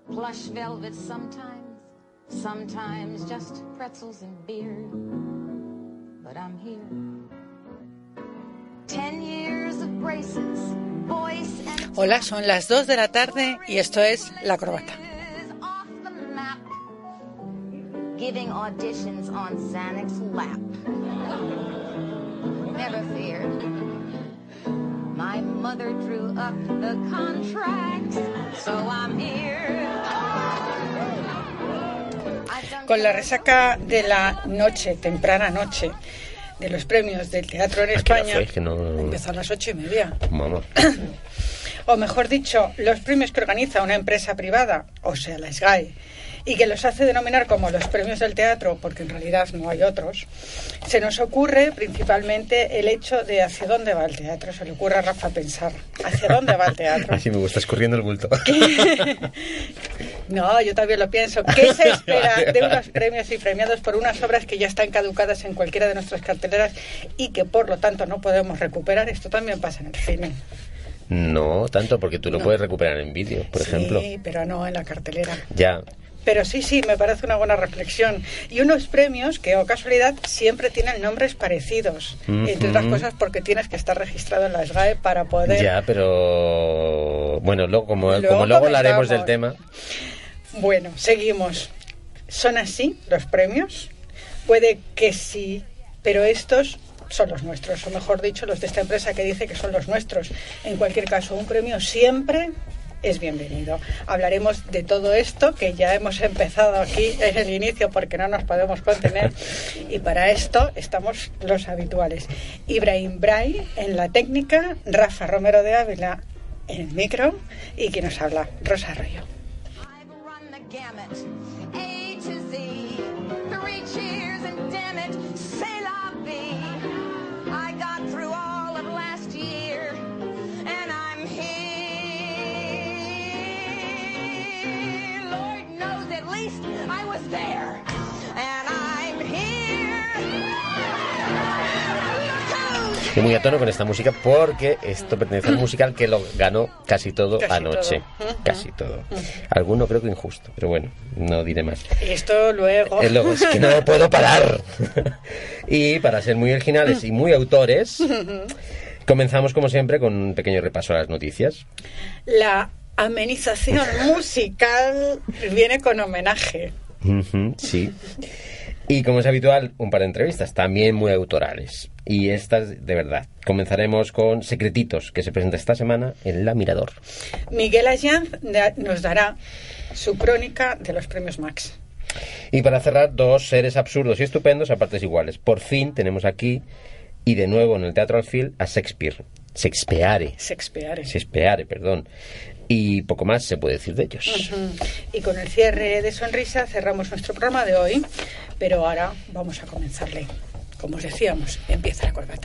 Plush velvet sometimes just pretzels and beer. But I'm here. 10 years of braces, voice and... Hola, son las 2 de la tarde y esto es La Corbata. Giving auditions on Xanax lap. Never fear. My mother drew up the contract, so I'm here. Con la resaca de la noche, temprana noche, de los premios del teatro en España, empezó a las 8:30. Mamá. O mejor dicho, los premios que organiza una empresa privada, o sea, la SGAE, y que los hace denominar como los premios del teatro, porque en realidad no hay otros, se nos ocurre principalmente el hecho de hacia dónde va el teatro. Se le ocurre a Rafa pensar, ¿hacia dónde va el teatro? Así me gusta, escurriendo el bulto. No, yo también lo pienso. ¿Qué se espera de unos premios y premiados por unas obras que ya están caducadas en cualquiera de nuestras carteleras y que por lo tanto no podemos recuperar? Esto también pasa en el cine. No, tanto, porque tú lo puedes recuperar en vídeo, por ejemplo. Sí, pero no en la cartelera. Ya. Pero sí, me parece una buena reflexión. Y unos premios que, o casualidad, siempre tienen nombres parecidos. Entre otras cosas porque tienes que estar registrado en la SGAE para poder... Ya, pero... Bueno, como luego hablaremos del tema. Bueno, seguimos. ¿Son así los premios? Puede que sí, pero estos son los nuestros, o mejor dicho, los de esta empresa que dice que son los nuestros. En cualquier caso, un premio siempre es bienvenido. Hablaremos de todo esto, que ya hemos empezado aquí en el inicio porque no nos podemos contener, y para esto estamos los habituales. Ibrahim Bray en la técnica, Rafa Romero de Ávila en el micro, y quien nos habla, Rosa Arroyo. Estoy muy a tono con esta música porque esto pertenece al musical que lo ganó casi todo anoche. Casi todo. Alguno creo que injusto, pero bueno, no diré más. Esto luego... Luego es que no puedo parar. Y para ser muy originales y muy autores, comenzamos como siempre con un pequeño repaso a las noticias. La amenización musical viene con homenaje. Sí. Y como es habitual, un par de entrevistas, también muy autorales. Y estas, de verdad. Comenzaremos con Secretitos, que se presenta esta semana en La Mirador. Miguel Allanz nos dará su crónica de los premios Max. Y para cerrar, dos seres absurdos y estupendos a partes iguales. Por fin tenemos aquí, y de nuevo en el Teatro Alfil, a Shakespeare. Shakespeare, perdón. Y poco más se puede decir de ellos. Y con el cierre de Sonrisa cerramos nuestro programa de hoy, pero ahora vamos a comenzarle. Como os decíamos, empieza La Corbata.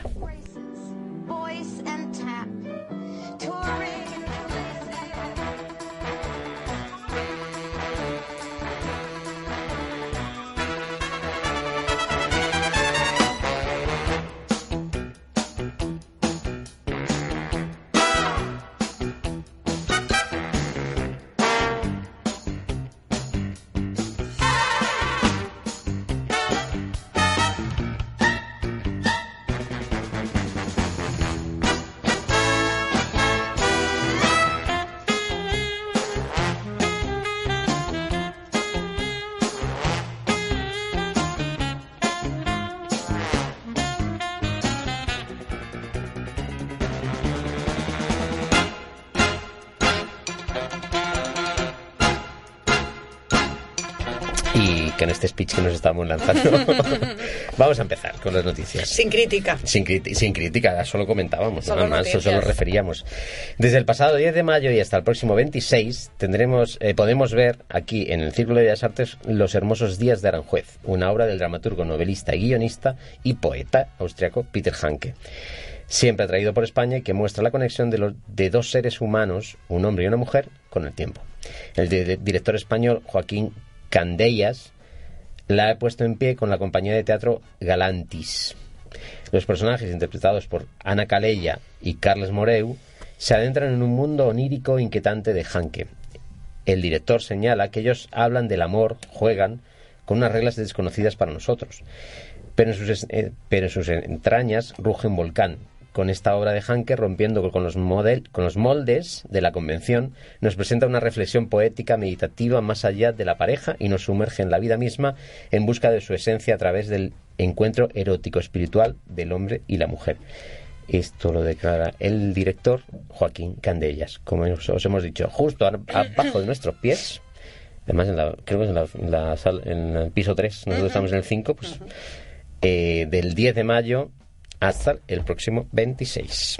En este speech que nos estamos lanzando. Vamos a empezar con las noticias. Sin crítica. Sin crítica, solo comentábamos, nada más, solo referíamos. Desde el pasado 10 de mayo y hasta el próximo 26 podemos ver aquí en el Círculo de Bellas Artes Los hermosos días de Aranjuez, una obra del dramaturgo, novelista, guionista y poeta austriaco Peter Handke. Siempre atraído por España y que muestra la conexión de dos seres humanos, un hombre y una mujer, con el tiempo. El director español Joaquín Candellas la he puesto en pie con la compañía de teatro Galantis. Los personajes interpretados por Ana Calella y Carles Moreu se adentran en un mundo onírico e inquietante de Handke. El director señala que ellos hablan del amor, juegan con unas reglas desconocidas para nosotros, pero en sus entrañas ruge un volcán. Con esta obra de Hanke, rompiendo con los moldes de la convención, nos presenta una reflexión poética, meditativa, más allá de la pareja, y nos sumerge en la vida misma en busca de su esencia a través del encuentro erótico espiritual del hombre y la mujer. Esto lo declara el director Joaquín Candellas, como os hemos dicho, justo abajo de nuestros pies. Además, creo que es en el piso 3, nosotros estamos en el 5, pues, del 10 de mayo hasta el próximo 26.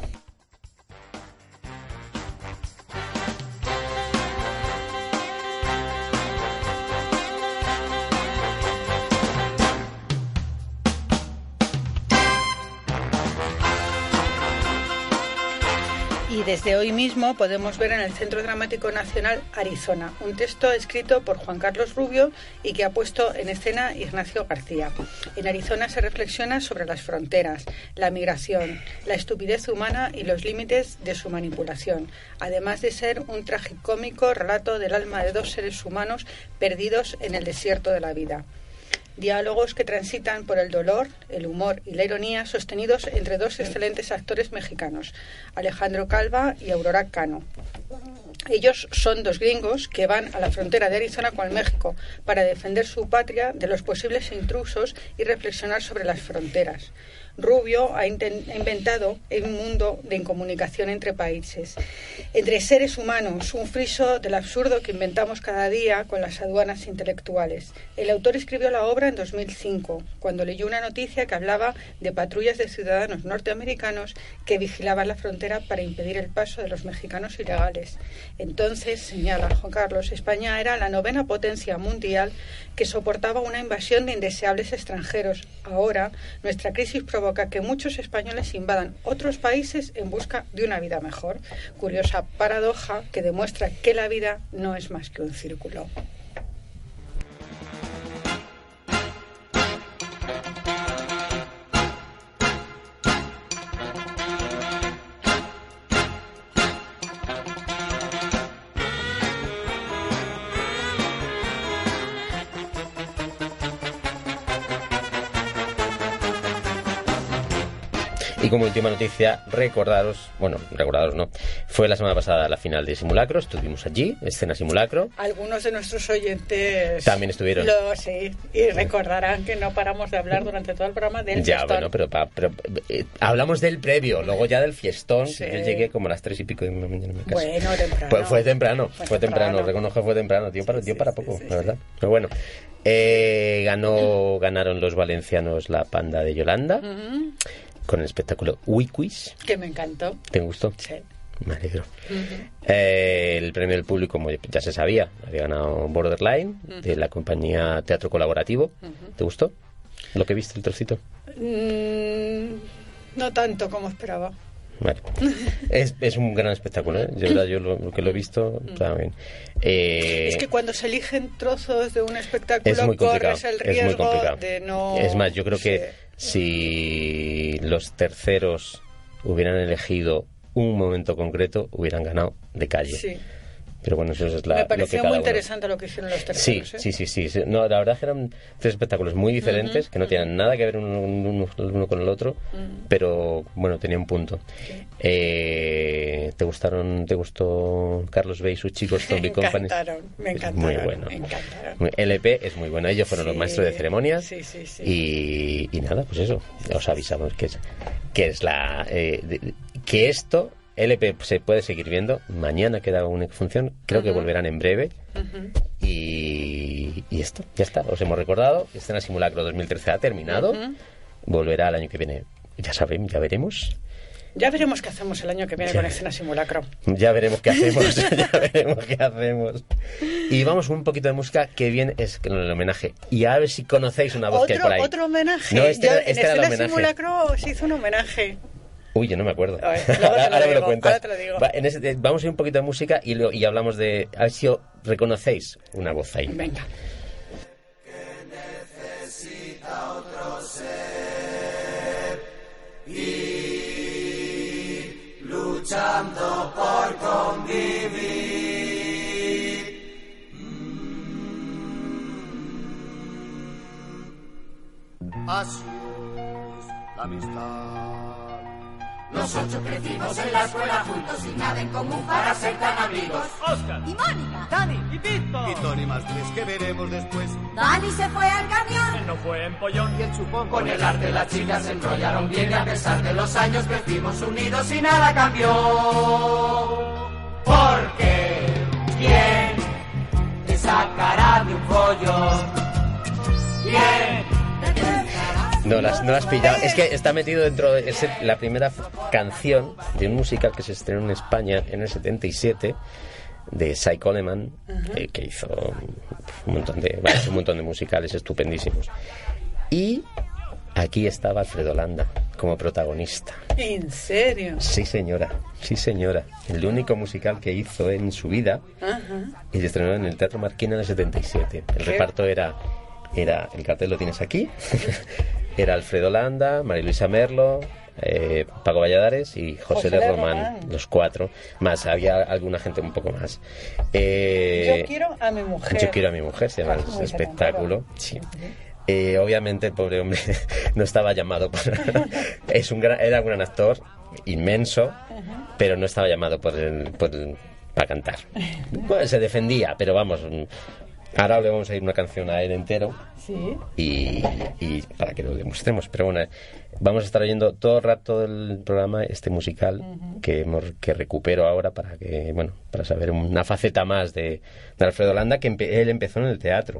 Y desde hoy mismo podemos ver en el Centro Dramático Nacional Arizona, un texto escrito por Juan Carlos Rubio y que ha puesto en escena Ignacio García. En Arizona se reflexiona sobre las fronteras, la migración, la estupidez humana y los límites de su manipulación, además de ser un tragicómico relato del alma de dos seres humanos perdidos en el desierto de la vida. Diálogos que transitan por el dolor, el humor y la ironía, sostenidos entre dos excelentes actores mexicanos, Alejandro Calva y Aurora Cano. Ellos son dos gringos que van a la frontera de Arizona con México para defender su patria de los posibles intrusos y reflexionar sobre las fronteras. Rubio ha inventado un mundo de incomunicación entre países, entre seres humanos, un friso del absurdo que inventamos cada día con las aduanas intelectuales. El autor escribió la obra en 2005, cuando leyó una noticia que hablaba de patrullas de ciudadanos norteamericanos que vigilaban la frontera para impedir el paso de los mexicanos ilegales. Entonces, señala Juan Carlos, España era la 9ª potencia mundial que soportaba una invasión de indeseables extranjeros. Ahora, nuestra crisis provoca que muchos españoles invadan otros países en busca de una vida mejor. Curiosa paradoja que demuestra que la vida no es más que un círculo. Y como última noticia, recordaros no, fue la semana pasada la final de Simulacro, estuvimos allí, escena Simulacro. Algunos de nuestros oyentes también estuvieron. Sí, y recordarán que no paramos de hablar durante todo el programa del fiestón. Ya, bueno, pero hablamos del previo, luego ya del fiestón. Sí. Yo llegué como a las 3 y pico de la mañana en mi casa. Bueno, temprano. Pues fue temprano, reconozco que fue temprano, dio para poco, la verdad. Pero bueno, ganaron los valencianos la Panda de Yolanda. Uh-huh. Con el espectáculo Wiquis. Que me encantó. ¿Te gustó? Sí. Me alegro. Uh-huh. El premio del público, como ya se sabía, había ganado Borderline, uh-huh, de la compañía Teatro Colaborativo. Uh-huh. ¿Te gustó lo que viste, el trocito? No tanto como esperaba. Vale. Es un gran espectáculo, ¿eh? Yo lo que lo he visto está bien. Es que cuando se eligen trozos de un espectáculo corres el riesgo de no... Es más, yo creo que si los terceros hubieran elegido un momento concreto, hubieran ganado de calle. Sí. Pero bueno, eso es me pareció muy interesante lo que hicieron los terceros. Sí. No, la verdad es que eran 3 espectáculos muy diferentes, uh-huh, que no tenían nada que ver uno con el otro, uh-huh, pero bueno, tenía un punto. Sí. ¿Te gustó Carlos Bay y sus chicos Zombie Company? Me encantaron. Muy bueno. Me encantaron. LP es muy bueno. Ellos fueron los maestros de ceremonias. Sí. Y nada, pues eso. Os avisamos que es que esto... LP se puede seguir viendo. Mañana queda una función. Creo, uh-huh, que volverán en breve. Uh-huh. Y esto, ya está. Os hemos recordado. Escena Simulacro 2013 ha terminado. Uh-huh. Volverá el año que viene. Ya veremos. Ya veremos qué hacemos el año que viene con Escena Simulacro. Ya veremos qué hacemos. Y vamos un poquito de música que viene es el homenaje. Y a ver si conocéis una voz que hay por ahí. ¿Otro homenaje? No, este era el homenaje. En Escena Simulacro se hizo un homenaje. Uy, yo no me acuerdo. A ver, ahora me lo cuentas. Ahora te lo digo. Vamos a ir un poquito de música y hablamos de... A ver si reconocéis una voz ahí. Venga. Que necesita otro ser y luchando por convivir. Así es la amistad. Los 8 crecimos en la escuela juntos sin nada en común para ser tan amigos. Oscar y Mónica, Dani y Víctor. Y Tony más 3 que veremos después. Dani se fue al camión. Él no fue empollón y el chupón. Con el arte las chicas se enrollaron bien y a pesar de los años crecimos unidos y nada cambió. Porque ¿quién te sacará de un pollo? ¿Quién? No las has pillado. Es que está metido dentro de la primera canción de un musical que se estrenó en España en el 77 de Cy Coleman, que hizo un montón de musicales estupendísimos. Y aquí estaba Alfredo Landa como protagonista. ¿En serio? Sí, señora. Sí, señora. El único musical que hizo en su vida. Y se estrenó en el Teatro Marquina en el 77. El reparto era el cartel lo tienes aquí. Era Alfredo Landa, María Luisa Merlo, Paco Valladares y José de Román, los 4. Más, había alguna gente un poco más. Yo quiero a mi mujer. Yo quiero a mi mujer, se llama el espectáculo. Sí. Obviamente el pobre hombre no estaba llamado era un gran actor, inmenso, pero no estaba llamado para cantar. Bueno, se defendía, pero vamos... Ahora le vamos a ir una canción a él entero. Sí. Y para que lo demostremos. Pero bueno, vamos a estar oyendo todo el rato del programa este musical que recupero ahora para saber una faceta más de Alfredo Landa, que él empezó en el teatro.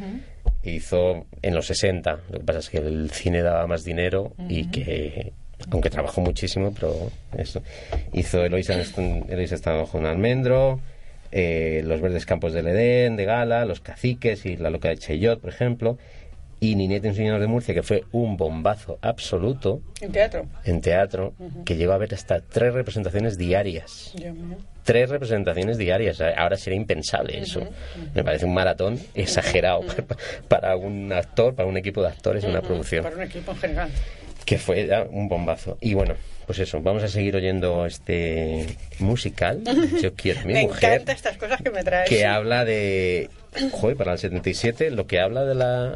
Hizo en los 60. Lo que pasa es que el cine daba más dinero y que... Aunque trabajó muchísimo, pero eso. Hizo Eloísa está bajo un almendro... Los verdes campos del Edén, de Gala, Los caciques y La loca de Chaillot, por ejemplo, y Ninette, un señor de Murcia, que fue un bombazo absoluto. En teatro, que llegó a haber hasta 3 representaciones diarias. 3 representaciones diarias. Ahora sería impensable eso. Me parece un maratón exagerado para un actor, para un equipo de actores, una producción. Para un equipo en general. Que fue un bombazo. Y bueno, pues eso, vamos a seguir oyendo este musical. Yo quiero a mi mujer. Me encantan estas cosas que me traes. Que habla de... Joder, para el 77, lo que habla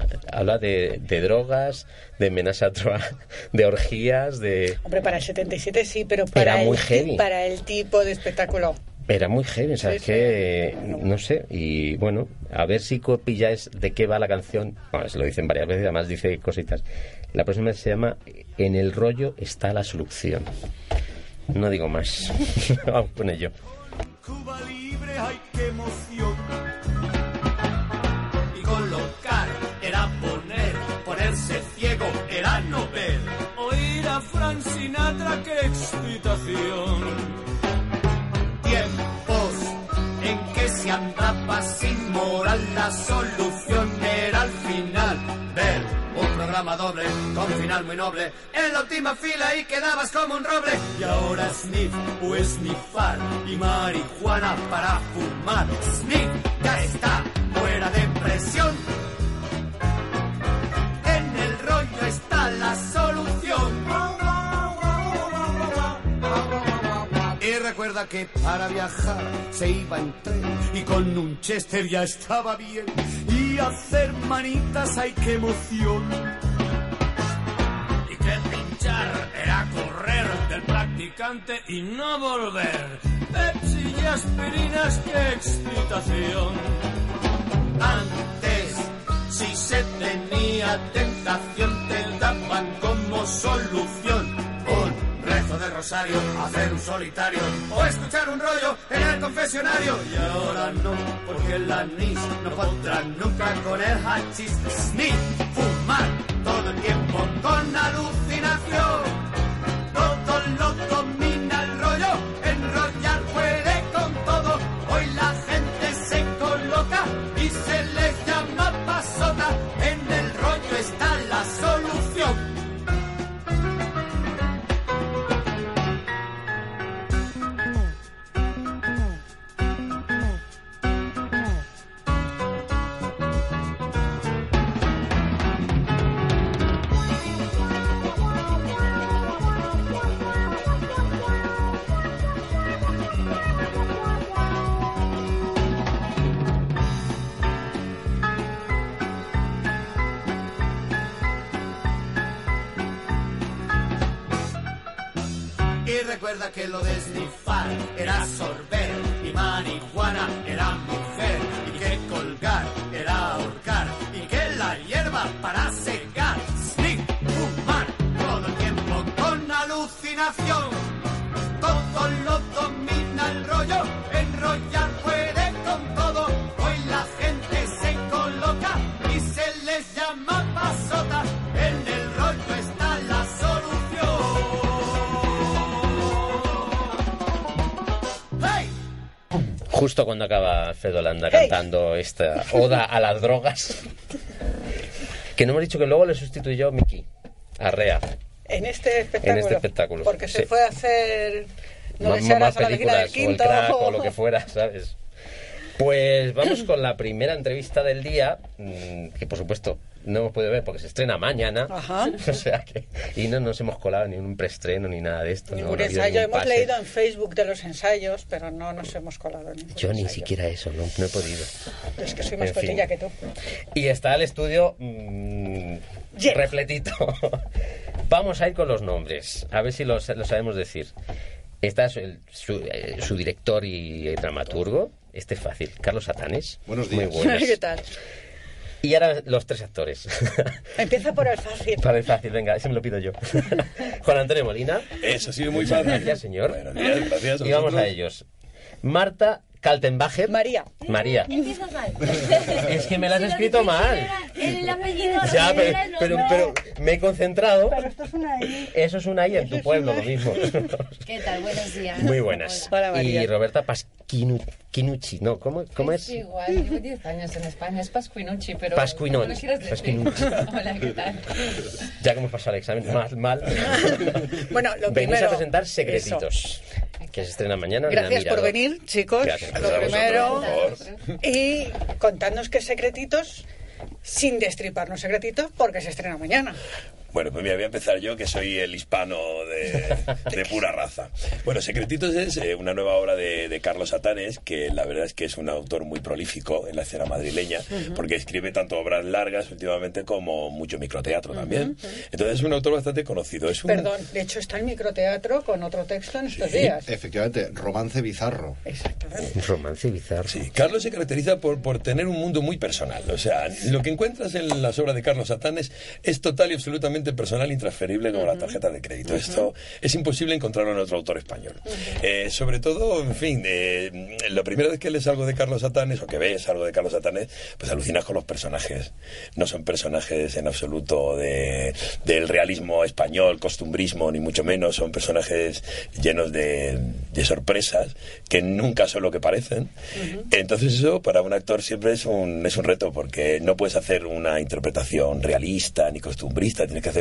de drogas, de menage à trois, de orgías, de... Hombre, para el 77 sí, pero para el tipo de espectáculo... Era muy heavy, ¿sabes? Que no sé, y bueno, a ver si pilláis de qué va la canción. Bueno, se lo dicen varias veces, además dice cositas. La próxima se llama En el rollo está la solución. No digo más. Vamos con ello. Cuba libre, ay, qué emoción. Y colocar era ponerse ciego era no ver. Oír a Frank Sinatra, qué excitación. Tiempos en que se andaba sin moral, la solución era al final ver un programa doble con final muy noble en la última fila y quedabas como un roble. Y ahora sniff o snifar y marihuana para fumar. Sniff ya está fuera de presión. En el rollo está la solución. Y recuerda que para viajar se iba en tren y con un Chester ya estaba bien. Y hacer manitas, ay, qué emoción. Y que pinchar era correr del practicante y no volver. Pepsi y aspirinas, qué excitación. Antes, si se tenía tentación, te daban como solución un rezo de rosario, hacer un solitario o escuchar un rollo en el confesionario. Y ahora no, porque el anís no podrá nunca con el hachís ni fumar todo el tiempo con alucinación. Todo lo domina el rollo, enrollar puede con todo. Hoy la gente se coloca y se le llama pasota. En el rollo está la solución. Y recuerda que lo de snifar era sorber, y marihuana era mujer, y que colgar era ahorcar, y que la hierba para secar, sniff, fumar, todo el tiempo con alucinación. Todo lo domina el rollo, enrollar puede con todo. Hoy la gente se coloca y se les llama pasota. En el rollo está la solución. ¡Hey! Justo cuando acaba Alfredo Landa cantando esta oda a las drogas, que no hemos dicho que luego le sustituyó Miki Arrea. En este espectáculo. Porque se fue a hacer... No más películas, o el Crack, o lo que fuera, ¿sabes? Pues vamos con la primera entrevista del día, que por supuesto no hemos podido ver porque se estrena mañana. Ajá. O sea que... Y no nos hemos colado ni en un preestreno ni nada de esto. Ningún ensayo. Hemos leído en Facebook de los ensayos, pero no nos hemos colado en Yo ni siquiera eso, no he podido. Es que soy más cotilla que tú. Y está el estudio repletito. Vamos a ir con los nombres, a ver si lo sabemos decir. Está su director y dramaturgo. Este es fácil. Carlos Satanes. Buenos días. Muy buenas. ¿Qué tal? Y ahora los tres actores. Empieza por el fácil. Para el fácil, venga, ese me lo pido yo. Juan Antonio Molina. Eso ha sido muy fácil. Gracias, señor. Buenos días, gracias. Y vamos a ellos. Marta Kaltenbacher. María. Empiezas mal. Es que me lo has escrito mal. El apellido. Ya, pero me he concentrado. Pero esto es una I. Eso es una I en tu pueblo, lo mismo. ¿Qué tal? Buenos días. Muy buenas. Hola, María. Y Roberta Pasquinucci, ¿no? ¿Cómo es? Igual, llevo 10 años en España. Es Pasquinucci, pero... Pasquinucci. ¿cómo lo quieres decir? Pasquinucci. Hola, ¿qué tal? Ya que hemos pasado el examen mal. Bueno, lo Venís primero... a presentar Secretitos, que se estrena mañana. Gracias por venir, chicos. Gracias. Lo primero. Por favor. Y contadnos qué secretitos, sin destriparnos secretitos, porque se estrena mañana. Bueno, pues mira, voy a empezar yo, que soy el hispano de pura raza. Bueno, Secretitos es una nueva obra de Carlos Satanes, que la verdad es que es un autor muy prolífico en la escena madrileña, porque escribe tanto obras largas últimamente como mucho microteatro también. Entonces es un autor bastante conocido. Perdón, de hecho está el microteatro con otro texto en estos días. Efectivamente, romance bizarro. Exactamente. Un romance bizarro. Sí, Carlos se caracteriza por tener un mundo muy personal. O sea, lo que encuentras en las obras de Carlos Satanes es total y absolutamente personal, intransferible, como la tarjeta de crédito. Esto es imposible encontrarlo en otro autor español. Sobre todo, en fin, la primera vez que lees algo de Carlos Satanes o que ves algo de Carlos Satanes, pues alucinas con los personajes. No son personajes en absoluto del realismo español, costumbrismo, ni mucho menos. Son personajes llenos de sorpresas que nunca son lo que parecen. Entonces eso para un actor siempre es un reto, porque no puedes hacer una interpretación realista ni costumbrista, tienes que hacer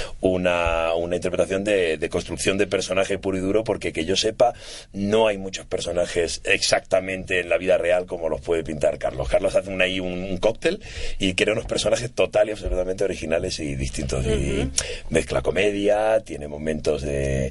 una interpretación de construcción de personaje puro y duro, porque que yo sepa no hay muchos personajes exactamente en la vida real como los puede pintar Carlos. Carlos hace ahí un cóctel y crea unos personajes total y absolutamente originales y distintos, y mezcla comedia, tiene momentos de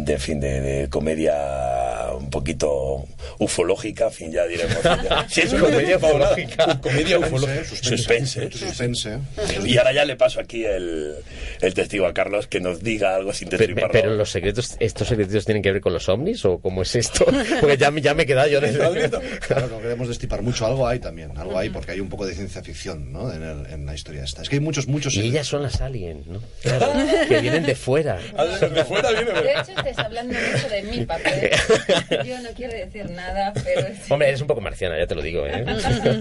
comedia un poquito ufológica, en fin, ya diremos. Sí, es una comedia ufológica. Comedia ufológica. Suspense. Y ahora ya le paso aquí el testigo a Carlos, que nos diga algo sin destriparlo. Pero estos secretos tienen que ver con los ovnis, o cómo es esto, porque ya me he quedado yo Claro, no queremos destripar mucho, algo hay también, porque hay un poco de ciencia ficción, ¿no? en la historia esta. Es que hay muchos y ellas son las aliens, ¿no? Claro, que vienen de fuera. De fuera vienen. De hecho, estáis hablando mucho de mi papel. Yo no quiero decir nada, pero... Hombre, eres un poco marciana, ya te lo digo, ¿eh?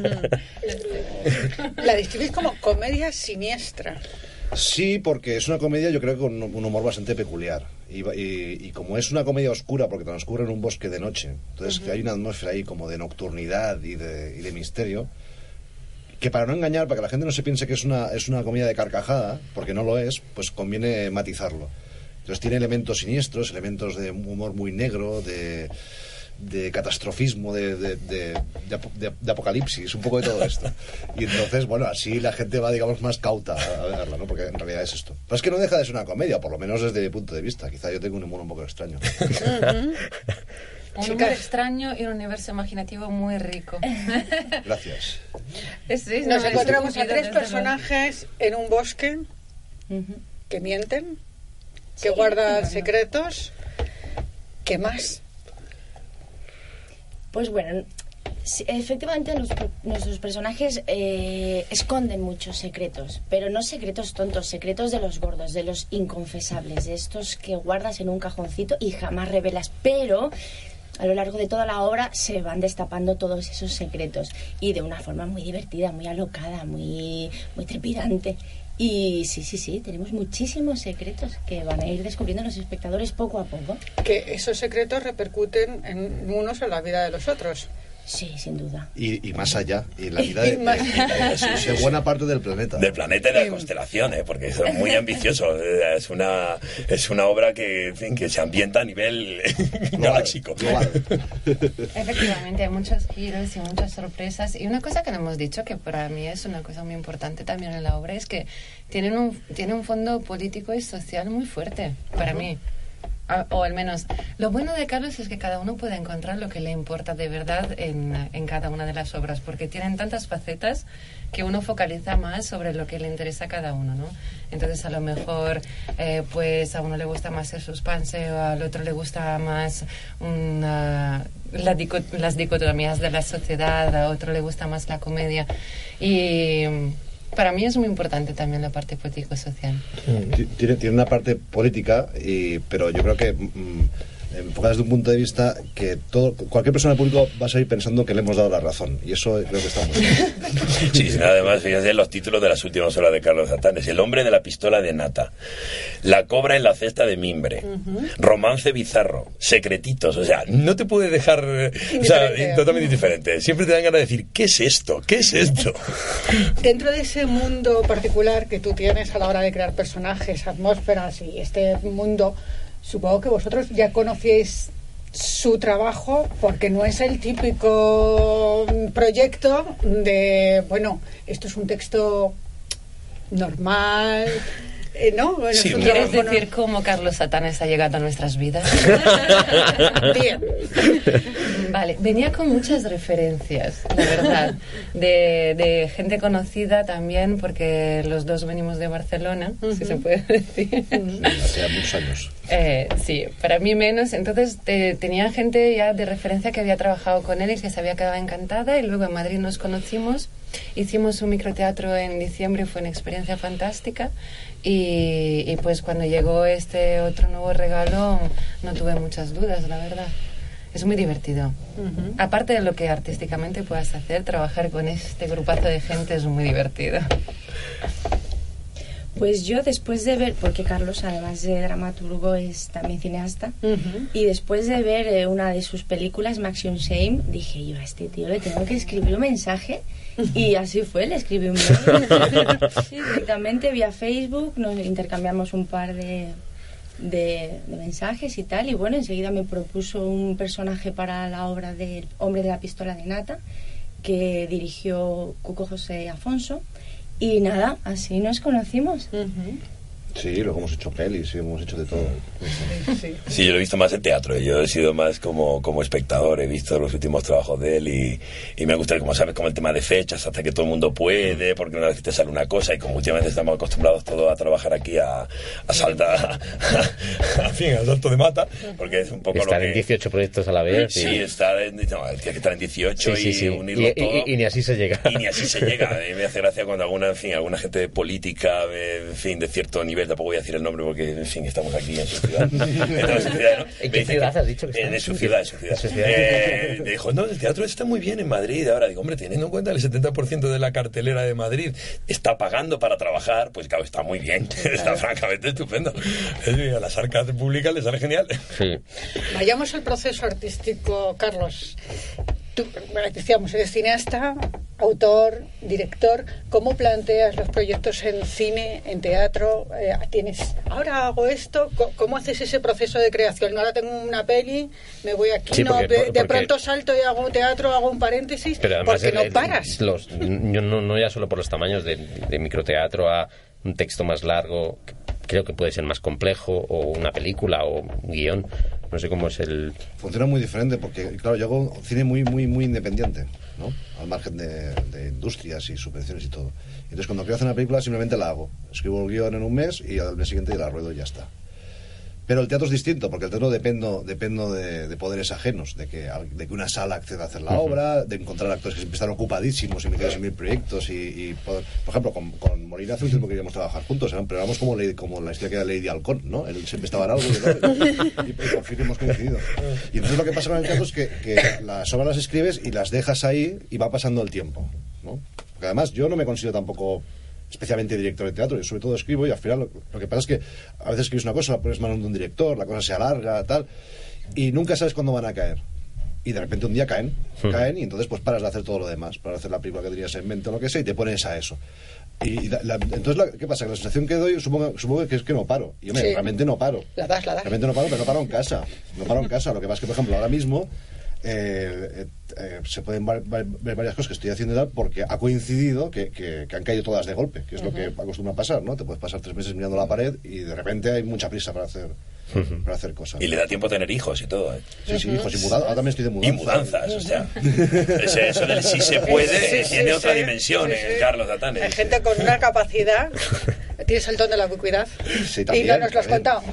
La describís como comedia siniestra. Sí, porque es una comedia, yo creo, con un humor bastante peculiar. Y como es una comedia oscura, porque transcurre en un bosque de noche, entonces que hay una atmósfera ahí como de nocturnidad y de misterio, que para no engañar, para que la gente no se piense que es una comedia de carcajada, porque no lo es, pues conviene matizarlo. Entonces tiene elementos siniestros, elementos de humor muy negro, de catastrofismo, de apocalipsis, un poco de todo esto. Y entonces, bueno, así la gente va, digamos, más cauta a verla, ¿no? Porque en realidad es esto. Pero es que no deja de ser una comedia, por lo menos desde mi punto de vista. Quizá yo tengo un humor un poco extraño. Un humor extraño y un universo imaginativo muy rico. Gracias. Sí, Nos encontramos a tres personajes en un bosque que mienten, que guardan secretos ¿Qué más? Pues bueno, sí, efectivamente nuestros personajes esconden muchos secretos, pero no secretos tontos, secretos de los gordos, de los inconfesables, de estos que guardas en un cajoncito y jamás revelas, pero a lo largo de toda la obra se van destapando todos esos secretos y de una forma muy divertida, muy alocada, muy trepidante. Y sí, tenemos muchísimos secretos que van a ir descubriendo los espectadores poco a poco. Que esos secretos repercuten en unos en la vida de los otros. Sí, sin duda. Y más allá, y en la vida de buena parte del planeta. Del planeta y de la constelación, porque es muy ambicioso. Es una obra que, en fin, que se ambienta a nivel galáctico. Efectivamente, hay muchos giros y muchas sorpresas. Y una cosa que no hemos dicho, que para mí es una cosa muy importante también en la obra, es que tiene un fondo político y social muy fuerte, para mí. O al menos, lo bueno de Carlos es que cada uno puede encontrar lo que le importa de verdad en cada una de las obras, porque tienen tantas facetas que uno focaliza más sobre lo que le interesa a cada uno, ¿no? Entonces, a lo mejor, pues a uno le gusta más el suspense, o al otro le gusta más las dicotomías de la sociedad, a otro le gusta más la comedia. Y para mí es muy importante también la parte político-social. Tiene una parte política, pero yo creo que enfocada desde un punto de vista que cualquier persona pública va a salir pensando que le hemos dado la razón, y eso creo que está muy bien. Sí, además, fíjate los títulos de las últimas obras de Carlos Atanes: El hombre de la pistola de nata, La cobra en la cesta de mimbre, Romance bizarro, Secretitos. O sea, no te puede dejar totalmente indiferente. Siempre te dan ganas de decir, ¿qué es esto? ¿Qué es esto? Dentro de ese mundo particular que tú tienes a la hora de crear personajes, atmósferas y este mundo, supongo que vosotros ya conocéis su trabajo, porque no es el típico proyecto de, bueno, esto es un texto normal, ¿no? Bueno, sí, ¿quieres decir cómo Carlos Atanes ha llegado a nuestras vidas? Bien. Vale, venía con muchas referencias, la verdad, de gente conocida también, porque los dos venimos de Barcelona, si se puede decir. Hace muchos años. Sí, para mí menos. Entonces tenía gente ya de referencia que había trabajado con él y que se había quedado encantada, y luego en Madrid nos conocimos, hicimos un microteatro en diciembre, fue una experiencia fantástica, y pues cuando llegó este otro nuevo regalo no tuve muchas dudas, la verdad. Es muy divertido. Aparte de lo que artísticamente puedas hacer, trabajar con este grupazo de gente es muy divertido. Pues yo, después de ver, porque Carlos, además de dramaturgo, es también cineasta, y después de ver una de sus películas, Maximum Shame, dije yo, a este tío le tengo que escribir un mensaje, y así fue, le escribí un mail. Sí, directamente vía Facebook, nos intercambiamos un par de mensajes y tal, y bueno, enseguida me propuso un personaje para la obra del hombre de la pistola de nata, que dirigió Cuco José Afonso, y nada, así nos conocimos. Sí, luego hemos hecho pelis, hemos hecho de todo. Sí, yo lo he visto más en teatro. Yo he sido más como espectador. He visto los últimos trabajos de él y me gusta, como sabes, como el tema de fechas, hasta que todo el mundo puede, porque una vez te sale una cosa, y como últimamente estamos acostumbrados todos a trabajar aquí a salta, en fin, al salto de mata, porque es un poco estar lo que... en 18 proyectos a la vez. Sí, tiene que estar en 18 sí. unirlo todo. Y ni así se llega. Y ni así se llega. A mí me hace gracia cuando alguna gente política, en fin, de cierto nivel, tampoco voy a decir el nombre porque, en fin, estamos aquí en su ciudad. ¿En qué ciudad has dicho que está? En su ciudad. Dijo, no, el teatro está muy bien en Madrid. Ahora digo, hombre, teniendo en cuenta el 70% de la cartelera de Madrid está pagando para trabajar, pues claro, está muy bien. Está francamente estupendo. A las arcas públicas les sale genial. Sí. Vayamos al proceso artístico, Carlos. Tú, decíamos, eres cineasta, autor, director. ¿Cómo planteas los proyectos en cine, en teatro? Ahora hago esto. ¿Cómo haces ese proceso de creación? Ahora tengo una peli, me voy aquí, sí, de pronto salto y hago teatro, hago un paréntesis, pero además porque no paras. No ya solo por los tamaños de microteatro a un texto más largo, creo que puede ser más complejo, o una película o un guión. No sé cómo es el... Funciona muy diferente porque, claro, yo hago cine muy independiente, ¿no? Al margen de industrias y subvenciones y todo. Entonces, cuando quiero hacer una película, simplemente la hago. Escribo el guión en un mes y al mes siguiente la ruedo y ya está. Pero el teatro es distinto, porque el teatro dependo de poderes ajenos, de que una sala acceda a hacer la obra, de encontrar actores que siempre están ocupadísimos y metidos en mil proyectos y poder, por ejemplo, con Molina hace un tiempo que queríamos trabajar juntos, pero éramos como la historia que era Lady Halcón, ¿no? Él siempre estaba en algo y por fin hemos coincidido. Y entonces lo que pasa con el teatro es que las obras las escribes y las dejas ahí y va pasando el tiempo, ¿no? Porque además yo no me considero tampoco especialmente director de teatro, yo sobre todo escribo y al final lo que pasa es que a veces escribes una cosa, la pones manos de un director, la cosa se alarga, tal, y nunca sabes cuándo van a caer. Y de repente un día caen y entonces pues paras de hacer todo lo demás, paras de hacer la película que tenías en mente o lo que sea y te pones a eso. Entonces, ¿qué pasa? Que la sensación que doy, supongo que es que no paro. Y hombre, realmente no paro. La das. Realmente no paro, pero no paro en casa. Lo que pasa es que, por ejemplo, ahora mismo se pueden ver varias cosas que estoy haciendo y tal porque ha coincidido que han caído todas de golpe, que es lo que acostumbra a pasar, ¿no? Te puedes pasar 3 meses mirando la pared y de repente hay mucha prisa para hacer cosas. Y le da tiempo a tener hijos y todo, ¿eh? Sí, hijos y mudanzas. Ahora también estoy de mudanzas. Y mudanzas, o sea. Eso del sí se puede tiene otra dimensión, Carlos Atanes. Hay gente con una capacidad. Tienes el don de la ubicuidad. Sí, también, y no nos lo has contado.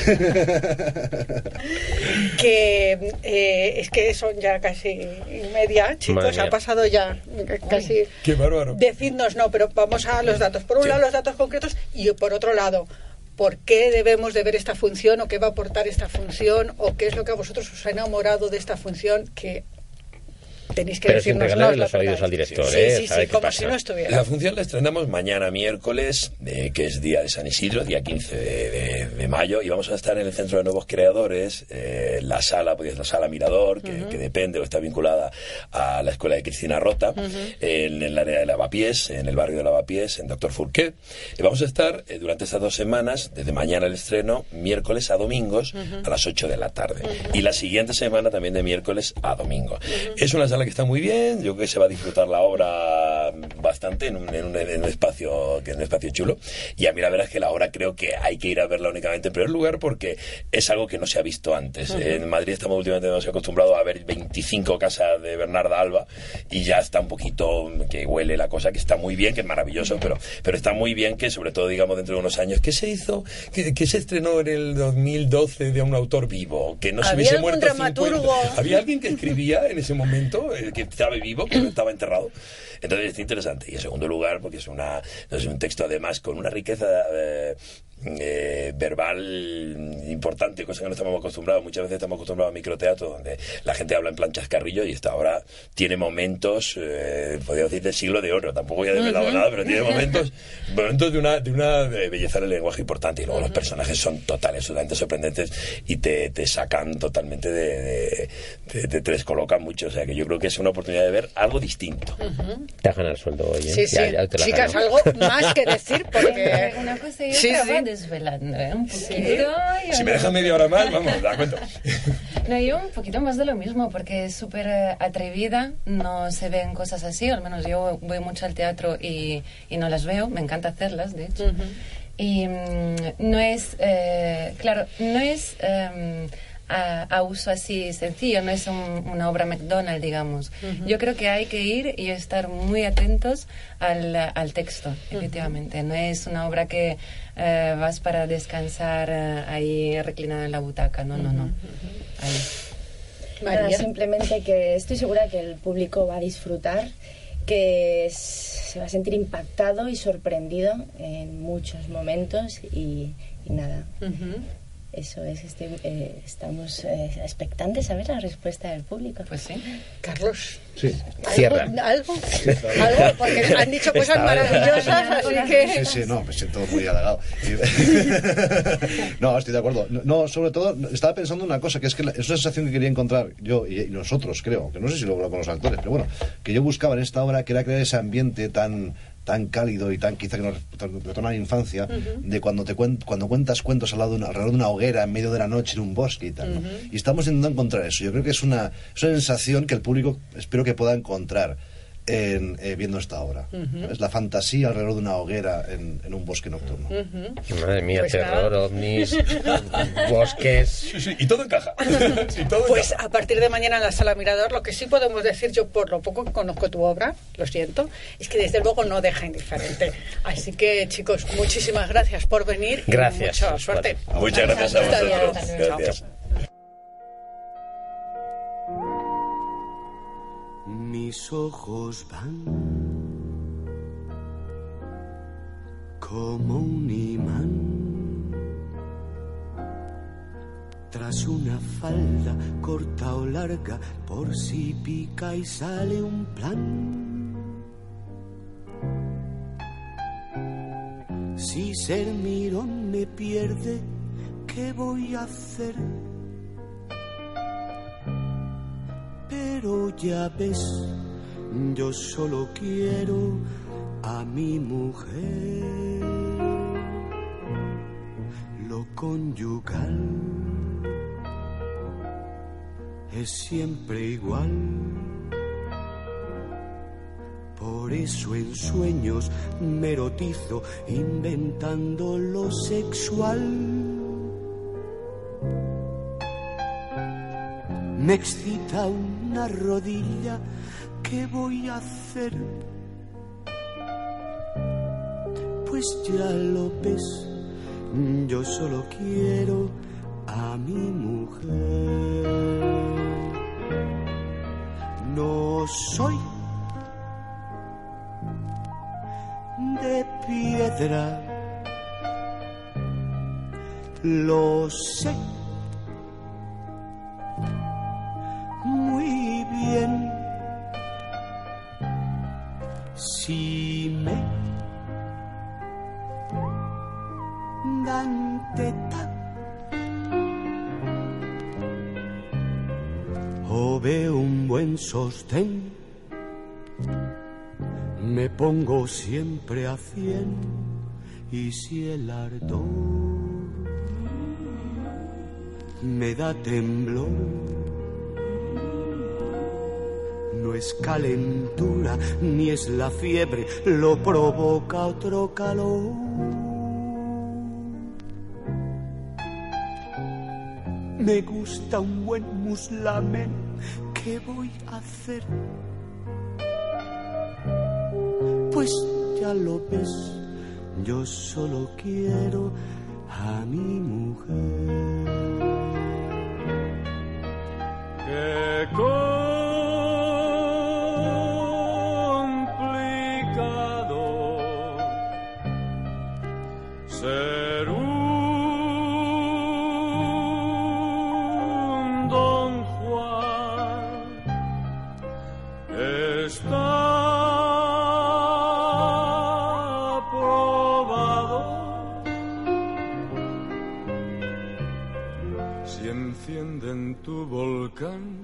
Que es que son ya casi media, chicos. Ha pasado ya casi. Qué bárbaro. Decidnos, no, pero vamos a los datos. Por un lado, los datos concretos y por otro lado, ¿por qué debemos de ver esta función o qué va a aportar esta función o qué es lo que a vosotros os ha enamorado de esta función que tenéis que pero decirnos? Pero sin regalarle los oídos al director, sí, como si no estuviera. La función la estrenamos mañana miércoles, que es día de San Isidro, día 15 de mayo, y vamos a estar en el Centro de Nuevos Creadores, la sala Mirador, que depende o está vinculada a la escuela de Cristina Rota, en el área de Lavapiés, en el barrio de Lavapiés, en Doctor Fourquet. Y vamos a estar durante estas 2 semanas, desde mañana el estreno, miércoles a domingos, a las 8 de la tarde. Y la siguiente semana también de miércoles a domingo. Es una sala que está muy bien, yo creo que se va a disfrutar la obra bastante en un espacio chulo, y a mí la verdad es que la obra creo que hay que ir a verla únicamente en primer lugar porque es algo que no se ha visto antes. En Madrid estamos últimamente demasiado acostumbrados a ver 25 casas de Bernarda Alba y ya está un poquito que huele la cosa, que está muy bien, que es maravilloso, pero está muy bien que sobre todo digamos dentro de unos años, ¿qué se hizo? ¿Qué se estrenó en el 2012 de un autor vivo? Que no se hubiese muerto 50. Había alguien que escribía en ese momento que estaba vivo, que estaba enterrado. Entonces es interesante. Y en segundo lugar, porque es un texto además con una riqueza verbal importante, cosa que no estamos acostumbrados. Muchas veces estamos acostumbrados a microteatro donde la gente habla en plan chascarrillo, y esta obra tiene momentos, podría decir del siglo de oro, tampoco voy a desvelar nada, pero tiene momentos de una belleza del lenguaje importante, y luego los personajes son absolutamente sorprendentes y te sacan totalmente te descolocan mucho, o sea que yo creo que es una oportunidad de ver algo distinto. Te has ganado el sueldo hoy, ¿eh? Sí. Ya te chicas, algo más que decir porque una cosa yo estaba desvelando un poquito. Si me dejas media hora más, vamos, da cuenta. No, yo un poquito más de lo mismo, porque es súper atrevida, no se ven cosas así, al menos yo voy mucho al teatro y no las veo, me encanta hacerlas, de hecho. Y no es, claro, no es a uso así sencillo, no es una obra McDonald's, digamos. Yo creo que hay que ir y estar muy atentos al texto, efectivamente. No es una obra que vas para descansar ahí reclinado en la butaca, no. Ahí. Nada, simplemente que estoy segura que el público va a disfrutar, que se va a sentir impactado y sorprendido en muchos momentos y nada. Eso es, estamos expectantes a ver la respuesta del público. Pues sí. Carlos. Sí. Cierra. ¿Algo? Porque han dicho cosas maravillosas, así que... Sí, no, me siento muy halagado. No, estoy de acuerdo. No, sobre todo, estaba pensando en una cosa, que es una sensación que quería encontrar yo y nosotros, creo, que no sé si lo hablo con los actores, pero bueno, que yo buscaba en esta obra, que era crear ese ambiente tan cálido y tan quizá que nos retorna a la infancia, de cuando cuentas cuentos alrededor de una hoguera en medio de la noche en un bosque y tal, ¿no? Y estamos intentando encontrar eso. Yo creo que es una sensación que el público espero que pueda encontrar. viendo esta obra. Es la fantasía alrededor de una hoguera en un bosque nocturno. Madre mía, Pues terror, nada. ovnis, bosques... Sí, y todo encaja. Y todo Pues encaja. a partir de mañana en la Sala Mirador, lo que sí podemos decir, yo por lo poco que conozco tu obra, lo siento, es que desde luego no deja indiferente. Así que, chicos, muchísimas gracias por venir. Y Gracias. mucha suerte. Muchas gracias a Hasta luego. vosotros. Chao. Gracias. Mis ojos van como un imán tras una falda corta o larga, por si pica y sale un plan. Si ser mirón me pierde, ¿qué voy a hacer? Pero ya ves, yo solo quiero a mi mujer. Lo conyugal es siempre igual. Por eso en sueños me erotizo inventando lo sexual. Me excita una rodilla, ¿qué voy a hacer? Pues ya lo ves, yo solo quiero a mi mujer. No soy de piedra, lo sé muy bien. Si me dan teta o veo un buen sostén, me pongo siempre a 100. Y si el ardor me da temblor, no es calentura ni es la fiebre, lo provoca otro calor. Me gusta un buen muslamen, ¿qué voy a hacer? Pues ya lo ves, yo solo quiero a mi mujer. Qué complicado ser un Don Juan. Está probado. Si encienden tu volcán,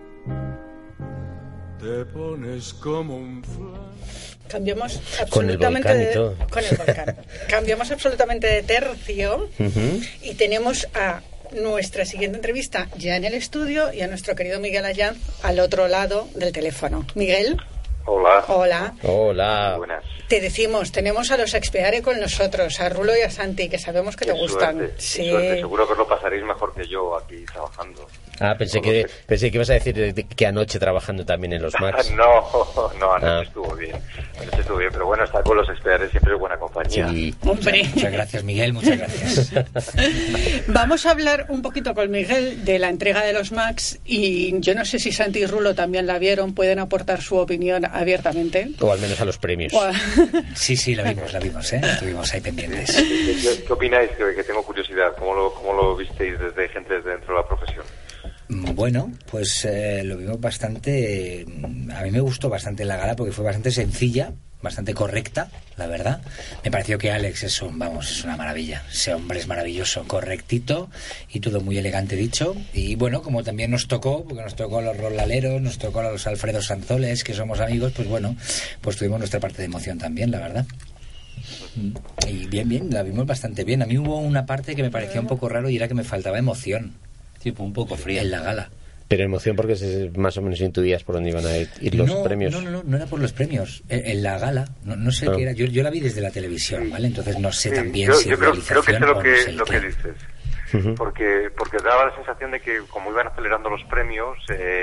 te pones como un flan. Cambiamos Con el absolutamente volcán y todo. con el volcán. Cambiamos absolutamente de tercio y tenemos a nuestra siguiente entrevista ya en el estudio y a nuestro querido Miguel Ayán al otro lado del teléfono. Miguel. Hola. Hola. Hola. Buenas. Te decimos, tenemos a los Expeare con nosotros, a Rulo y a Santi, que sabemos que te gustan. Suerte, Sí. suerte. Seguro que os lo pasaréis mejor que yo aquí trabajando. Ah, pensé que ibas a decir que anoche trabajando también en los Macs. No, anoche estuvo bien. Anoche estuvo bien, pero bueno, estar con los Expeare siempre es buena compañía. Sí. Hombre. Muchas gracias, Miguel, muchas gracias. Vamos a hablar un poquito con Miguel de la entrega de los Macs y yo no sé si Santi y Rulo también la vieron, pueden aportar su opinión abiertamente. O al menos a los premios. Sí, la vimos, estuvimos ahí pendientes. ¿Qué opináis? Que tengo curiosidad. ¿Cómo lo visteis desde gente desde dentro de la profesión? Bueno, pues lo vimos bastante. A mí me gustó bastante la gala porque fue bastante sencilla, bastante correcta, la verdad. Me pareció que Alex es una maravilla. Ese hombre es maravilloso, correctito y todo muy elegante dicho. Y bueno, como también nos tocó, porque nos tocó a los rolaleros, nos tocó a los Alfredo Sanzoles, que somos amigos, pues bueno, pues tuvimos nuestra parte de emoción también, la verdad. Y bien, la vimos bastante bien. A mí hubo una parte que me parecía un poco raro y era que me faltaba emoción. Tipo un poco fría. En la gala. Pero emoción porque más o menos intuías por dónde iban a ir los premios. No era por los premios. En la gala, no sé qué era. Yo la vi desde la televisión, ¿vale? Entonces no sé también si yo creo que sé lo que qué. dices. Porque daba la sensación de que como iban acelerando los premios,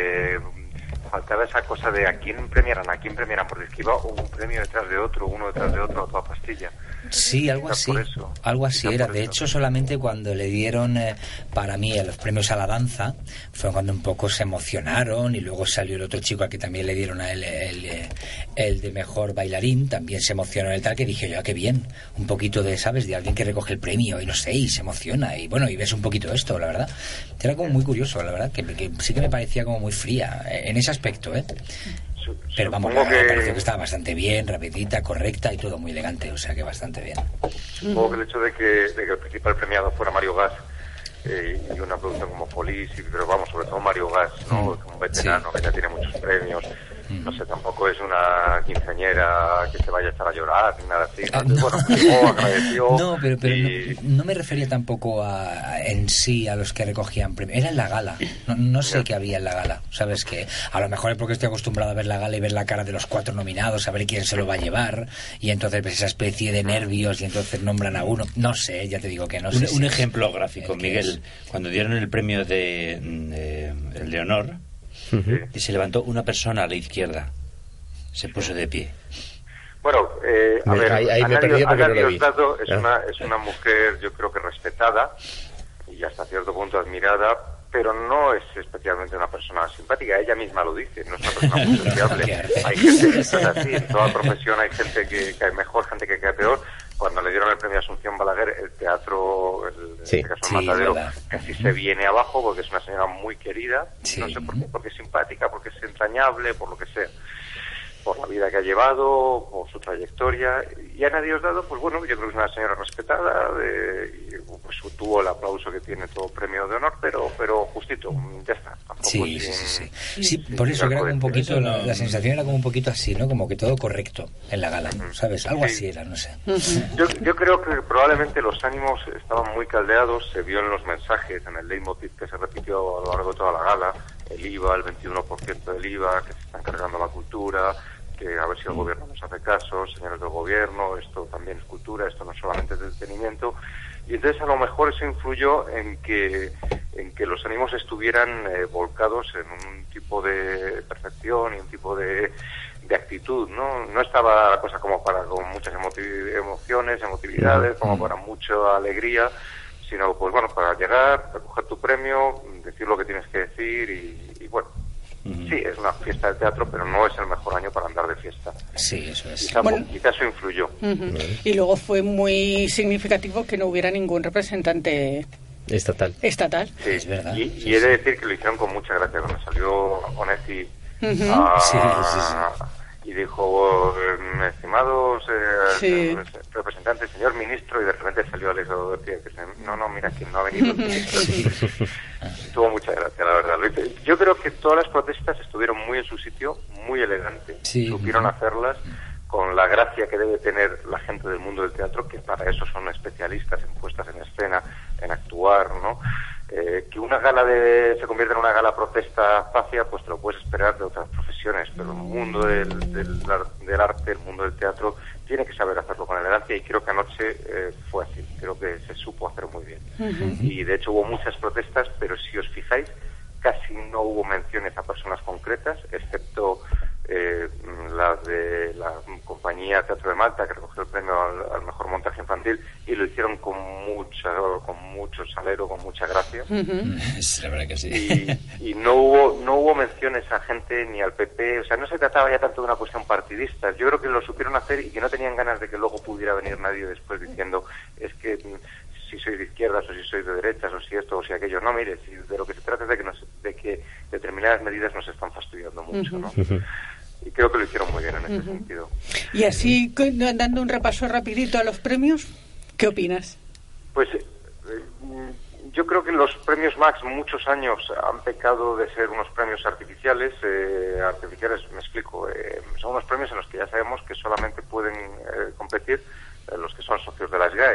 faltaba esa cosa de a quién premiaran, porque es que iba un premio detrás de otro, uno detrás de otro, a toda pastilla. Sí, algo así era. De hecho, solamente cuando le dieron para mí los premios a la danza fue cuando un poco se emocionaron, y luego salió el otro chico al que también le dieron a él el de mejor bailarín, también se emocionó el tal, que dije yo, qué bien, un poquito de, ¿sabes?, de alguien que recoge el premio y no sé, y se emociona, y bueno, y ves un poquito esto, la verdad. Era como muy curioso, la verdad, que sí que me parecía como muy fría en ese aspecto, pero vamos, me pareció que estaba bastante bien, rapidita, correcta y todo muy elegante, o sea que bastante bien. Supongo que el hecho de que el principal premiado fuera Mario Gas y una producción como Polis, pero vamos, sobre todo Mario Gas, ¿no? Un veterano que ya tiene muchos premios. No sé, tampoco es una quinceañera que se vaya a echar a llorar ni nada así. Bueno, agradeció. No, pero no me refería tampoco en sí a los que recogían premios. Era en la gala. No sé qué había en la gala. ¿Sabes? Que a lo mejor es porque estoy acostumbrado a ver la gala y ver la cara de los 4 nominados, a ver quién se lo va a llevar, y entonces ves esa especie de nervios y entonces nombran a uno. No sé, ya te digo que no sé. Un ejemplo gráfico, Miguel. Cuando dieron el premio el de honor, y se levantó una persona a la izquierda, se puso de pie. Bueno, a ver, ahí me perdí porque no lo vi. Es una mujer, yo creo que respetada y hasta cierto punto admirada, pero no es especialmente una persona simpática. Ella misma lo dice, no es una persona muy sociable. Hay gente que es así, en toda profesión hay gente que cae mejor, gente que cae peor. Cuando le dieron el premio a Asunción Balaguer, el teatro, en este caso el Matadero, casi se viene abajo porque es una señora muy querida, no sé por qué, porque es simpática, porque es entrañable, por lo que sea, por la vida que ha llevado, por su trayectoria. Y Ana Diosdado, pues bueno, yo creo que es una señora respetada, y pues tuvo el aplauso que tiene todo premio de honor, pero justito, ya está. Sí, por eso era como un poquito, la sensación era como un poquito así, ¿no? Como que todo correcto en la gala, ¿sabes? Algo así era, no sé. Yo creo que probablemente los ánimos estaban muy caldeados, se vio en los mensajes, en el leitmotiv que se repitió a lo largo de toda la gala, el IVA, el 21% del IVA, que se están cargando la cultura, que a ver si el gobierno nos hace caso, señores del gobierno, esto también es cultura, esto no es solamente entretenimiento. Y entonces a lo mejor eso influyó en que los ánimos estuvieran volcados en un tipo de perfección y un tipo de actitud, ¿no? No estaba la cosa como para con muchas emociones, emotividades, como para mucha alegría, sino pues bueno, para llegar, recoger tu premio, decir lo que tienes que decir y bueno. Sí, es una fiesta de teatro, pero no es el mejor año para andar de fiesta. Sí, eso es. Quizás eso influyó. Y luego fue muy significativo que no hubiera ningún representante estatal. Sí, es verdad. Y he de decir que lo hicieron con mucha gracia. Cuando salió Onetti y dijo, estimados representantes, señor ministro, y de repente salió Alex Odotti, que no, mira, quien no ha venido. Tuvo mucha gracia, la verdad. Yo creo que todas las protestas estuvieron muy en su sitio, muy elegantes, supieron hacerlas con la gracia que debe tener la gente del mundo del teatro, que para eso son especialistas en puestas en escena, en actuar, ¿no? Que una gala se convierta en una gala protesta facia, pues te lo puedes esperar de otras profesiones, pero el mundo del arte, el mundo del teatro, tiene que saber hacerlo con elegancia, y creo que anoche fue así, creo que se supo hacer muy bien. Y de hecho hubo muchas protestas, pero si os fijáis, casi no hubo menciones a personas concretas, excepto las de la compañía Teatro de Malta, que recogió el premio al mejor montaje infantil, y lo hicieron con mucho salero, con mucha gracia. La verdad que sí. Y no hubo menciones a gente ni al PP, o sea, no se trataba ya tanto de una cuestión partidista. Yo creo que lo supieron hacer y que no tenían ganas de que luego pudiera venir nadie después diciendo, es que si soy de izquierdas o si soy de derechas o si esto o si aquello. No, mire, de lo que se trata es de que determinadas medidas nos están fastidiando mucho, ¿no? Y creo que lo hicieron muy bien en ese sentido. Y así, dando un repaso rapidito a los premios, ¿qué opinas? Pues yo creo que los premios Max muchos años han pecado de ser unos premios artificiales. Me explico, son unos premios en los que ya sabemos que solamente pueden competir los que son socios de la SGAE,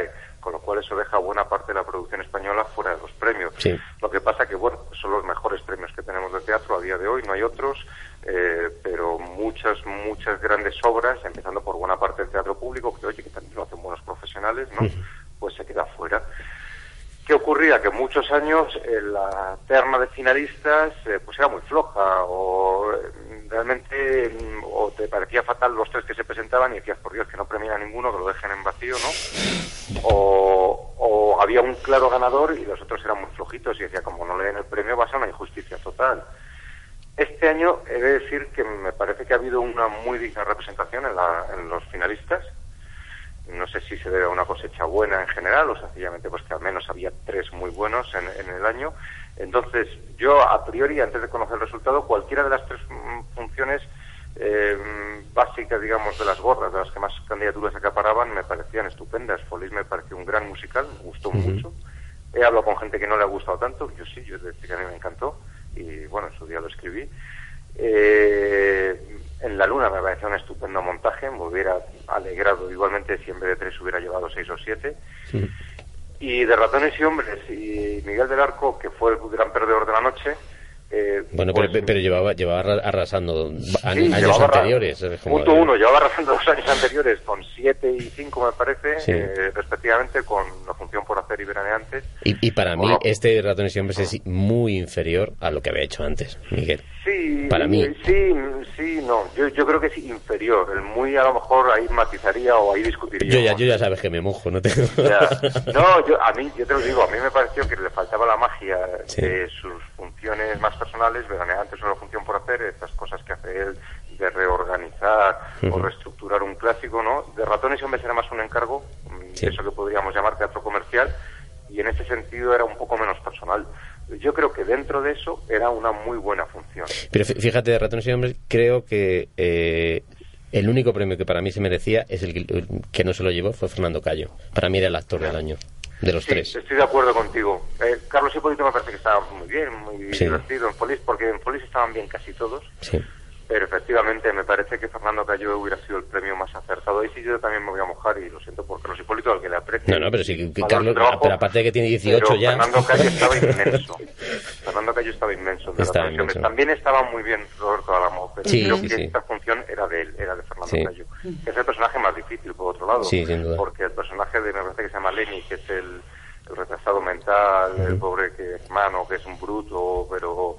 con lo cual eso deja buena parte de la producción española fuera de los premios. Sí. Lo que pasa que, bueno, son los mejores premios que tenemos de teatro a día de hoy, no hay otros, pero muchas grandes obras, empezando por buena parte del teatro público, que oye, que también lo hacen buenos profesionales, ¿no? Pues se queda fuera. ¿Qué ocurría? Que muchos años la terna de finalistas pues era muy floja, o realmente o te parecía fatal los 3 que se presentaban y decías, por Dios, que no premien a ninguno, que lo dejen en vacío, ¿no? O había un claro ganador y los otros eran muy flojitos y decía, como no le den el premio va a ser una injusticia total. Este año he de decir que me parece que ha habido una muy digna representación en los finalistas. No sé si se debe a una cosecha buena en general o sencillamente pues que al menos había 3 muy buenos en el año. Entonces yo a priori, antes de conocer el resultado, cualquiera de las 3 funciones básicas, digamos, de las gordas, de las que más candidaturas acaparaban, me parecían estupendas. Folis me pareció un gran musical, me gustó mucho. He hablado con gente que no le ha gustado tanto, yo sí, yo decía que a mí me encantó y bueno, en su día lo escribí. En La Luna me pareció un estupendo montaje, me hubiera alegrado igualmente si en vez de 3 hubiera llevado 6 o 7. Sí. Y de Ratones y Hombres y Miguel del Arco, que fue el gran perdedor de la noche. Bueno, pues, pero llevaba arrasando años anteriores. Punto 1, llevaba arrasando 2 años anteriores con 7 y 5, me parece, sí. Respectivamente, con La función por hacer y Veraneantes. Y para mí, este Ratones y Hombres es muy inferior a lo que había hecho antes, Miguel. Sí, para mí. Sí, no. Yo creo que es inferior. El muy, a lo mejor, ahí matizaría o ahí discutiría. Yo ya sabes que me mojo, no tengo... No, yo te lo digo, a mí me pareció que le faltaba la magia de sus funciones más personales, Veraneantes o La función por hacer, estas cosas que hace él de reorganizar o reestructurar un clásico, ¿no? De Ratones y Hombres era más un encargo, eso que podríamos llamar teatro comercial, y en ese sentido era un poco menos personal. Yo creo que dentro de eso era una muy buena función. Pero fíjate, de Ratones y Hombres, creo que el único premio que para mí se merecía es el que no se lo llevó, fue Fernando Cayo. Para mí era el actor del año, de los 3. Estoy de acuerdo contigo. Carlos Hipólito me parece que estaba muy bien, muy divertido en Folis, porque en Folis estaban bien casi todos. Sí. Pero efectivamente me parece que Fernando Cayo hubiera sido el premio más acertado. Ahí sí yo también me voy a mojar y lo siento por Carlos Hipólito, al que le aprecio. No, pero sí, Carlos, pero aparte de que tiene 18 ya. Fernando Cayo estaba inmenso. Fernando Cayo estaba inmenso. También estaba muy bien Roberto Álamo, pero creo que esta función era de él, era de Fernando Cayo. Que es el personaje más difícil, por otro lado. Sí, sin duda. Porque el personaje me parece que se llama Lenny, que es el retrasado mental, el pobre hermano, que es un bruto, pero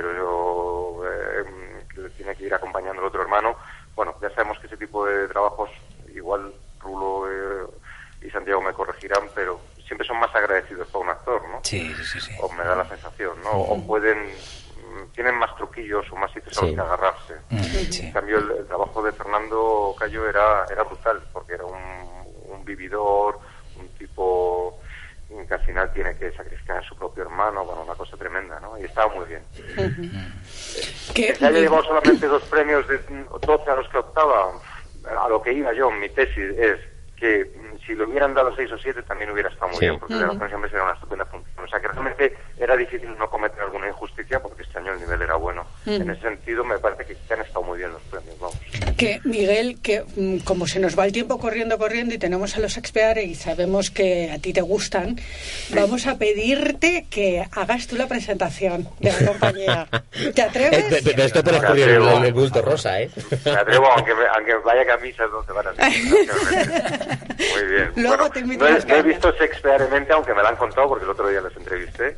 tiene que ir acompañando al otro hermano. Bueno, ya sabemos que ese tipo de trabajos, igual Rulo y Santiago me corregirán, pero siempre son más agradecidos por un actor, ¿no? Sí. O me da la sensación, ¿no? O tienen más truquillos o más sitios a los que agarrarse. En cambio, el trabajo de Fernando Cayo era brutal, porque era un vividor, un tipo que al final tiene que sacrificar a su propio hermano, bueno, una cosa tremenda, ¿no? Y estaba muy bien. Que se haya llevado solamente 2 premios de 12 a los que optaba, a lo que iba yo, mi tesis es que si le hubieran dado 6 o 7 también hubiera estado muy bien, porque de la siempre era una estupenda función. O sea que realmente era difícil no cometer alguna injusticia porque este año el nivel era bueno. En ese sentido me parece que han estado muy bien los premios, vamos. Que Miguel, que como se nos va el tiempo corriendo y tenemos a los Expeare y sabemos que a ti te gustan, vamos a pedirte que hagas tú la presentación de la compañía. ¿Te atreves? Pero esto te lo escribió el bulto rosa, ¿eh? Me atrevo, aunque vaya camisas donde van a ser. Muy bien. Luego bueno, te invito no he visto Shakespearemente, aunque me la han contado porque el otro día les entrevisté.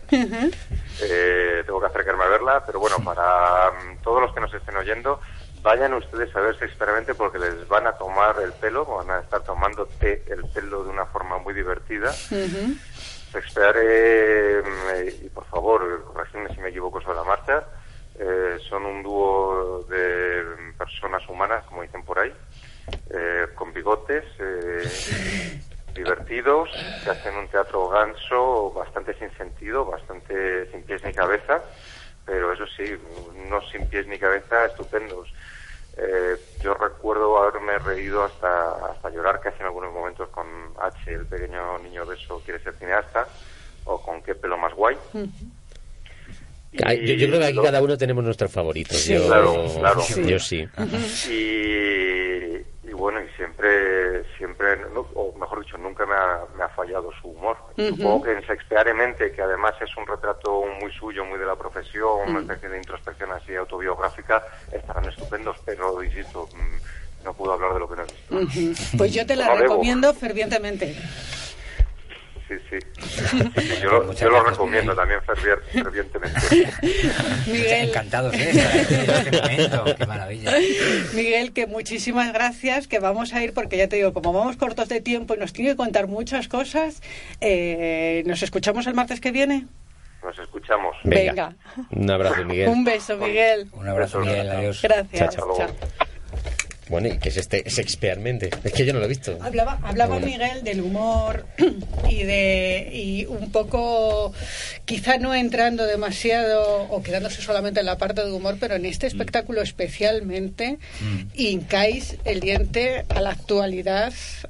Tengo que acercarme a verla, pero bueno, para todos los que nos estén oyendo, vayan ustedes a ver Shakespearemente porque les van a tomar el pelo, van a estar tomando el pelo de una forma muy divertida. Shakespeare, y por favor, corregidme si me equivoco sobre la marcha, son un dúo de personas humanas, como dicen por ahí, con bigotes, divertidos, que hacen un teatro ganso bastante sin sentido, bastante sin pies ni cabeza, pero eso sí, unos sin pies ni cabeza estupendos. Yo recuerdo haberme reído hasta llorar casi en algunos momentos con H, el pequeño niño obeso quiere ser cineasta, o con Qué pelo más guay. Yo creo que aquí cada uno tenemos nuestros favoritos. Sí, claro. Yo sí. Y bueno, y siempre siempre, o mejor dicho, nunca me ha fallado su humor. Supongo que en Shakespearemente, que además es un retrato muy suyo, muy de la profesión, una especie de introspección así autobiográfica, estarán estupendos, pero, insisto, no puedo hablar de lo que no he visto. Pues yo te la recomiendo fervientemente. Sí. Yo lo recomiendo también fervientemente. Miguel, encantados de este momento, qué maravilla. Miguel, que muchísimas gracias, que vamos a ir porque ya te digo, como vamos cortos de tiempo y nos tiene que contar muchas cosas, ¿nos escuchamos el martes que viene? Nos escuchamos. Venga. Un abrazo, Miguel. Un beso, Miguel. Un abrazo, Miguel. Adiós. Gracias. Chao. Bueno, ¿y qué es Shakespearemente? Es que yo no lo he visto. Hablaba Miguel del humor y un poco, quizá no entrando demasiado o quedándose solamente en la parte de humor, pero en este espectáculo especialmente hincáis el diente a la actualidad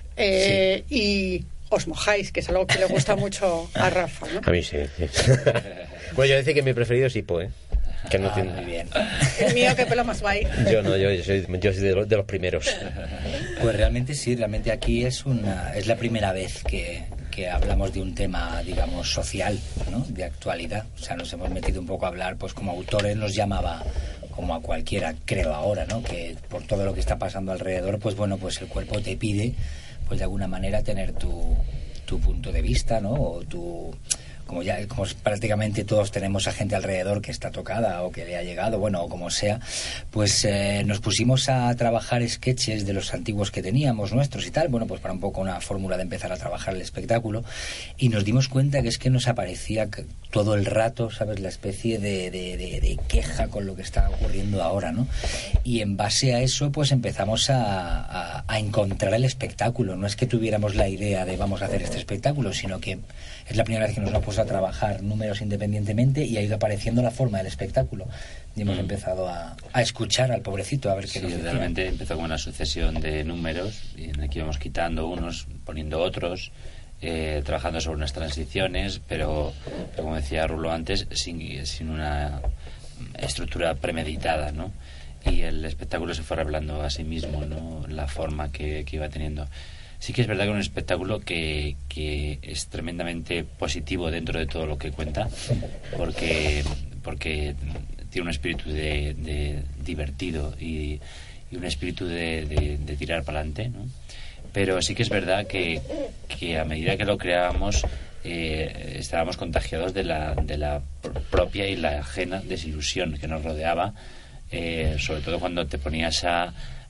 y os mojáis, que es algo que le gusta mucho a Rafa, ¿no? A mí sí. Bueno, yo decía que mi preferido es Hippo, que no tiene... Muy bien. El mío, que pelo más guay. Yo soy de los primeros. Pues realmente aquí es la primera vez que hablamos de un tema, digamos, social, ¿no? De actualidad. O sea, nos hemos metido un poco a hablar, pues como autores nos llamaba, como a cualquiera, creo ahora, ¿no? Que por todo lo que está pasando alrededor, pues bueno, pues el cuerpo te pide, pues de alguna manera tener tu punto de vista, ¿no? O como prácticamente todos tenemos a gente alrededor que está tocada o que le ha llegado, bueno, o como sea, pues nos pusimos a trabajar sketches de los antiguos que teníamos, nuestros y tal, bueno, pues para un poco una fórmula de empezar a trabajar el espectáculo, y nos dimos cuenta que es que nos aparecía todo el rato, ¿sabes?, la especie de queja con lo que está ocurriendo ahora, ¿no? Y en base a eso, pues empezamos a encontrar el espectáculo. No es que tuviéramos la idea de vamos a hacer este espectáculo, sino que es la primera vez que nos hemos puesto a trabajar números independientemente y ha ido apareciendo la forma del espectáculo. Y hemos empezado a escuchar al pobrecito, a ver qué nos decía. Realmente empezó con una sucesión de números y en aquí íbamos quitando unos, poniendo otros, trabajando sobre unas transiciones, pero como decía Rulo antes, sin una estructura premeditada, ¿no? Y el espectáculo se fue revelando a sí mismo, ¿no? La forma que iba teniendo. Sí que es verdad que es un espectáculo que es tremendamente positivo dentro de todo lo que cuenta, porque tiene un espíritu de divertido y un espíritu de tirar para adelante, ¿no? Pero sí que es verdad que a medida que lo creábamos estábamos contagiados de la propia y la ajena desilusión que nos rodeaba, sobre todo cuando te ponías a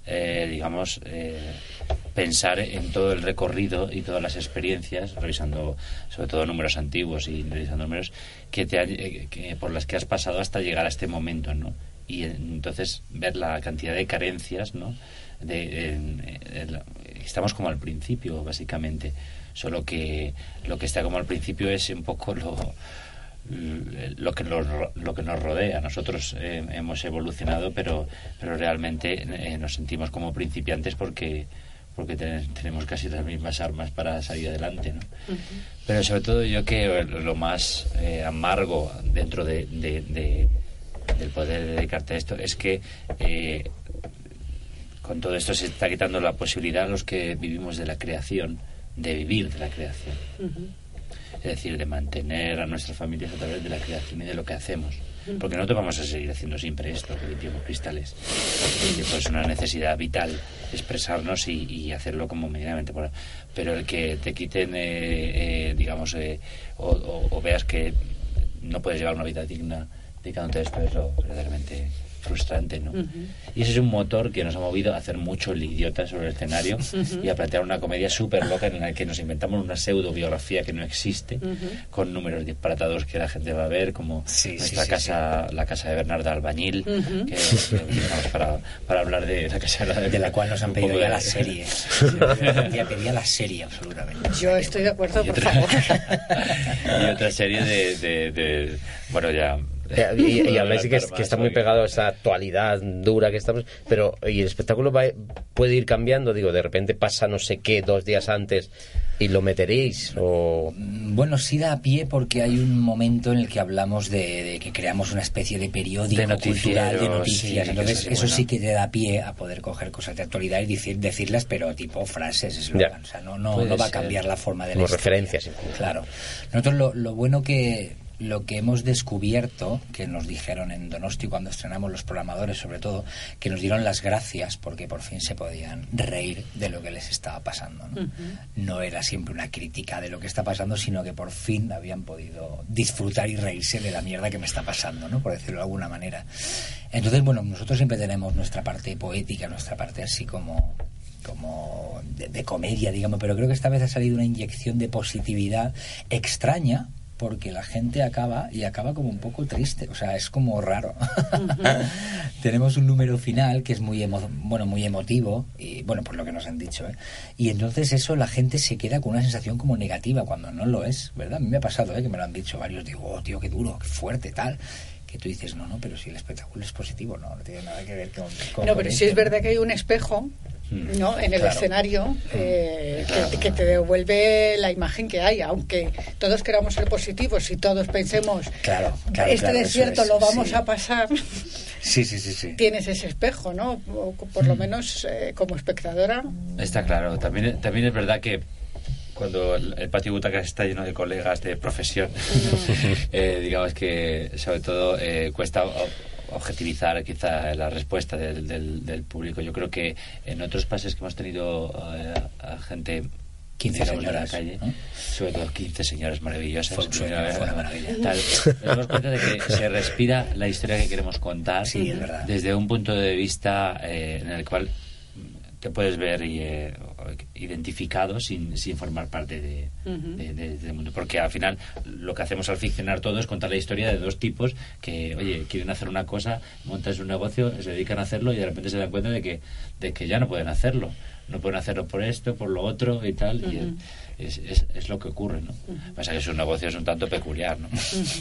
pensar en todo el recorrido y todas las experiencias, revisando sobre todo números antiguos y revisando números que por las que has pasado hasta llegar a este momento, ¿no? Y entonces ver la cantidad de carencias, ¿no? Estamos como al principio, básicamente, solo que lo que está como al principio es un poco lo que nos rodea. Nosotros hemos evolucionado, pero realmente nos sentimos como principiantes porque tenemos casi las mismas armas para salir adelante, ¿no? Pero sobre todo yo que lo más amargo dentro del poder dedicarte a esto es que con todo esto se está quitando la posibilidad a los que vivimos de la creación, de vivir de la creación. Es decir, de mantener a nuestras familias a través de la creación y de lo que hacemos. Porque nosotros vamos a seguir haciendo siempre esto, que limpiamos cristales. Pues es una necesidad vital expresarnos y hacerlo como medianamente. Pero el que te quiten, o veas que no puedes llevar una vida digna dedicándote a esto, es lo verdaderamente frustrante, ¿no? Y ese es un motor que nos ha movido a hacer mucho el idiota sobre el escenario y a plantear una comedia súper loca en la que nos inventamos una pseudo biografía que no existe, con números disparatados que la gente va a ver, como la casa de Bernarda Albañil, que para hablar de la casa de la cual nos han pedido ya la serie. Ya pedía la serie, absolutamente. Yo estoy de acuerdo, por favor. Y otra serie bueno, ya Y habláis de que está muy pegado a esa actualidad dura que estamos, pero y el espectáculo puede ir cambiando, digo, de repente pasa no sé qué 2 días antes y lo meteréis, o... Bueno, sí da pie porque hay un momento en el que hablamos de que creamos una especie de periódico cultural de noticias, entonces eso sí que te da pie a poder coger cosas de actualidad y decirlas, pero tipo frases, eslogan, o sea, no va a cambiar la forma de como referencias. Claro. Nosotros lo bueno que hemos descubierto, que nos dijeron en Donosti cuando estrenamos, los programadores sobre todo, que nos dieron las gracias porque por fin se podían reír de lo que les estaba pasando, ¿no? No era siempre una crítica de lo que está pasando, sino que por fin habían podido disfrutar y reírse de la mierda que me está pasando, ¿no? Por decirlo de alguna manera. Entonces, bueno, nosotros siempre tenemos nuestra parte poética, nuestra parte así como de comedia, digamos, pero creo que esta vez ha salido una inyección de positividad extraña, porque la gente acaba como un poco triste, o sea, es como raro. Tenemos un número final que es muy emotivo, y bueno, por lo que nos han dicho, y entonces eso, la gente se queda con una sensación como negativa cuando no lo es, ¿verdad? A mí me ha pasado, que me lo han dicho varios, digo, oh, tío, qué duro, qué fuerte, tal, que tú dices, no, pero si el espectáculo es positivo, no tiene nada que ver con no, pero sí es verdad que hay un espejo, ¿no? En el escenario que te devuelve la imagen que hay, aunque todos queramos ser positivos y todos pensemos este desierto lo vamos a pasar. Sí. Tienes ese espejo, ¿no? O por lo menos como espectadora. Está claro. También es verdad que cuando el patio butacas está lleno de colegas de profesión, digamos que sobre todo cuesta objetivizar quizá la respuesta del público. Yo creo que en otros pases que hemos tenido a gente 15 señoras de la calle, ¿no? Sobre todo 15 señoras maravillosas, fue una maravilla. Nos damos cuenta de que se respira la historia que queremos contar, sí, es verdad, desde un punto de vista en el cual te puedes ver identificado sin formar parte del mundo, porque al final lo que hacemos al ficcionar todo es contar la historia de 2 tipos que, oye, quieren hacer una cosa, montan un negocio, se dedican a hacerlo y de repente se dan cuenta de que ya no pueden hacerlo por esto, por lo otro y tal, y es lo que ocurre, ¿no? Pasa que su negocio es un tanto peculiar, ¿no?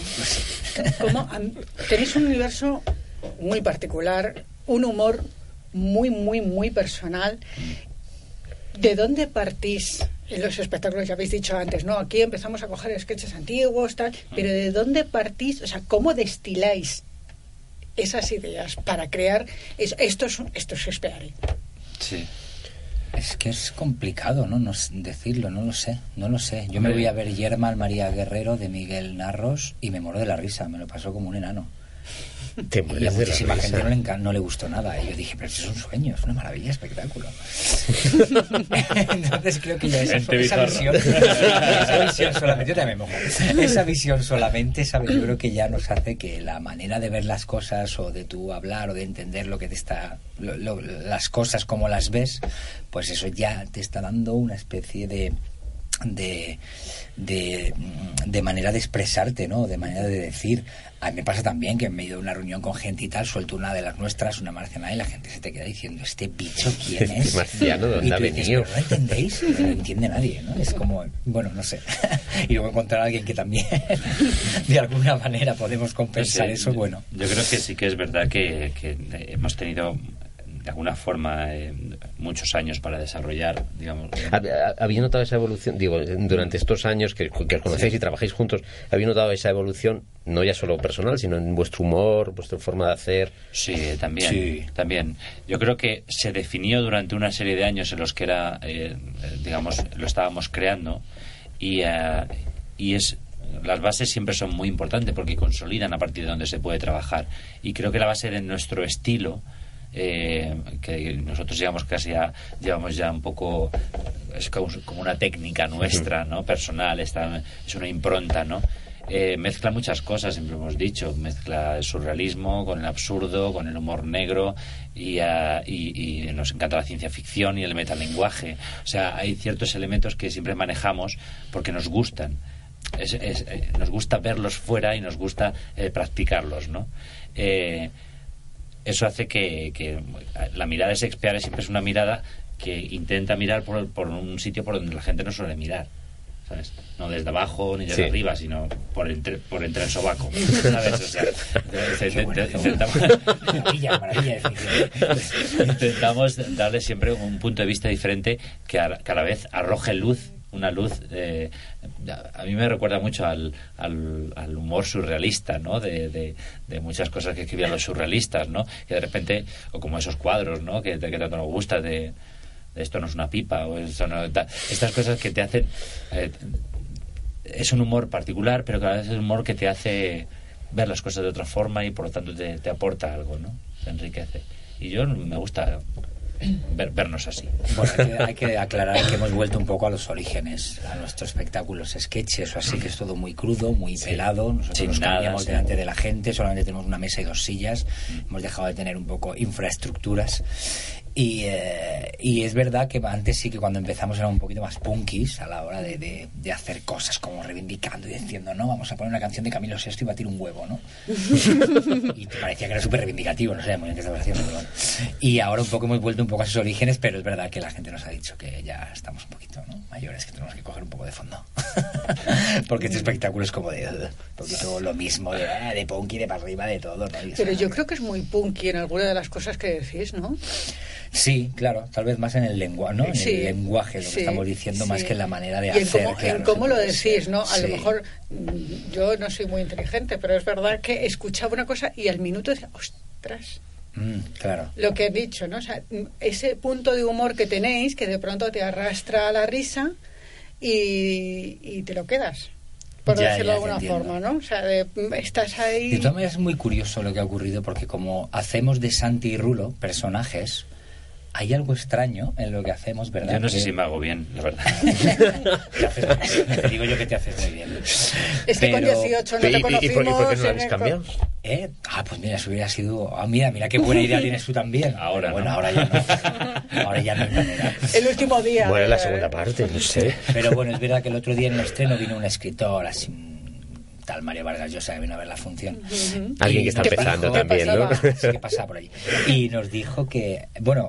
Tenéis un universo muy particular, un humor muy, muy, muy personal. ¿De dónde partís en los espectáculos? Ya habéis dicho antes, ¿no? Aquí empezamos a coger sketches antiguos, tal, pero ¿de dónde partís? O sea, ¿cómo destiláis esas ideas para crear esto es Shakespeare? Sí. Es que es complicado, ¿no? Decirlo, no lo sé. Yo me voy a ver Yerma al María Guerrero de Miguel Narros y me muero de la risa, me lo pasó como un enano. Y a muchísima gente no le gustó nada, y yo dije, pero eso es un sueño, es una maravilla de espectáculo. Entonces creo que ya esa visión solamente, yo también me mojo, esa visión solamente, ¿sabes? Yo creo que ya nos hace que la manera de ver las cosas, o de tú hablar, o de entender lo que te está las cosas como las ves, pues eso ya te está dando una especie de manera de expresarte, ¿no? De manera de decir. A mí me pasa también que en medio de una reunión con gente y tal, suelto una de las nuestras, una marciana, y la gente se te queda diciendo, ¿este bicho quién es? ¿Este marciano dónde ha venido? ¿No entendéis? No lo entiende nadie, ¿no? Es como, bueno, no sé. Y luego encontrar a alguien que también de alguna manera podemos compensar eso, bueno. Yo creo que sí que es verdad que hemos tenido de alguna forma muchos años para desarrollar, digamos. ¿Habéis notado esa evolución? Digo, durante estos años que os conocéis y trabajáis juntos, ¿habéis notado esa evolución, no ya solo personal, sino en vuestro humor, vuestra forma de hacer? Sí, también. Yo creo que se definió durante una serie de años en los que era, digamos, lo estábamos creando, y las bases siempre son muy importantes porque consolidan a partir de donde se puede trabajar, y creo que la base de nuestro estilo, que nosotros llevamos ya un poco, es como una técnica nuestra, ¿no? Personal, es una impronta, ¿no? Mezcla muchas cosas, siempre hemos dicho, mezcla el surrealismo con el absurdo, con el humor negro, y nos encanta la ciencia ficción y el metalenguaje. O sea, hay ciertos elementos que siempre manejamos porque nos gustan. Nos gusta verlos fuera y nos gusta practicarlos, ¿no? Eso hace que la mirada de Shakespeare siempre es una mirada que intenta mirar por un sitio por donde la gente no suele mirar, ¿sabes? No desde abajo ni desde arriba, sino por entre el sobaco, ¿sabes? O sea, intentamos darle siempre un punto de vista diferente que a la vez arroje luz, una luz. A mí me recuerda mucho al humor surrealista, ¿no? De muchas cosas que escribían los surrealistas, ¿no? Que de repente, o como esos cuadros, ¿no? Que tanto nos gusta de esto no es una pipa, o esto no, estas cosas que te hacen. Es un humor particular, pero cada vez es un humor que te hace ver las cosas de otra forma y por lo tanto te aporta algo, ¿no? Te enriquece. Y yo me gusta vernos así. Bueno, hay que aclarar que hemos vuelto un poco a los orígenes, a nuestros espectáculos, sketches o así, que es todo muy crudo, muy pelado. Nosotros nos cambiamos delante de la gente, solamente tenemos una mesa y 2 sillas. Hemos dejado de tener un poco infraestructuras. Y es verdad que antes sí que cuando empezamos era un poquito más punkis a la hora de hacer cosas, como reivindicando y diciendo, no, vamos a poner una canción de Camilo VI y batir un huevo, ¿no? Y te parecía que era súper reivindicativo, no sé muy bien qué estabas haciendo, pero bueno. Y ahora un poco hemos vuelto un poco a sus orígenes, pero es verdad que la gente nos ha dicho que ya estamos un poquito, ¿no? Mayores, que tenemos que coger un poco de fondo. Porque este espectáculo es como de un poquito lo mismo, de punky, de para arriba, de todo, ¿no? Pero yo creo que es muy punky en alguna de las cosas que decís, ¿no? Sí, claro, tal vez más en el lenguaje, ¿no? En el lenguaje, lo que estamos diciendo, más que en la manera de hacer. En cómo lo decís, ¿no? A lo mejor yo no soy muy inteligente, pero es verdad que escuchaba una cosa y al minuto decía, ostras. Claro. Lo que he dicho, ¿no? O sea, ese punto de humor que tenéis, que de pronto te arrastra a la risa y te lo quedas. Por decirlo de alguna forma, ¿no? O sea, estás ahí. De todas maneras es muy curioso lo que ha ocurrido, porque como hacemos de Santi y Rulo personajes, hay algo extraño en lo que hacemos, ¿verdad? Yo no sé si me hago bien, la verdad. Te digo yo que te haces muy bien. Es que con 18 no te conocimos. ¿Y por qué no lo habéis cambiado? Pues mira, eso hubiera sido... mira qué buena idea tienes tú también. Ahora bueno, no. Ahora ya no. Ahora ya no hay manera. El último día. Bueno, la segunda parte, no sé. Pero bueno, es verdad que el otro día en el estreno vino un escritor así... tal Mario Vargas Llosa, que vino a ver la función. Alguien que está empezando también, ¿no? Que pasaba por allí. Y nos dijo que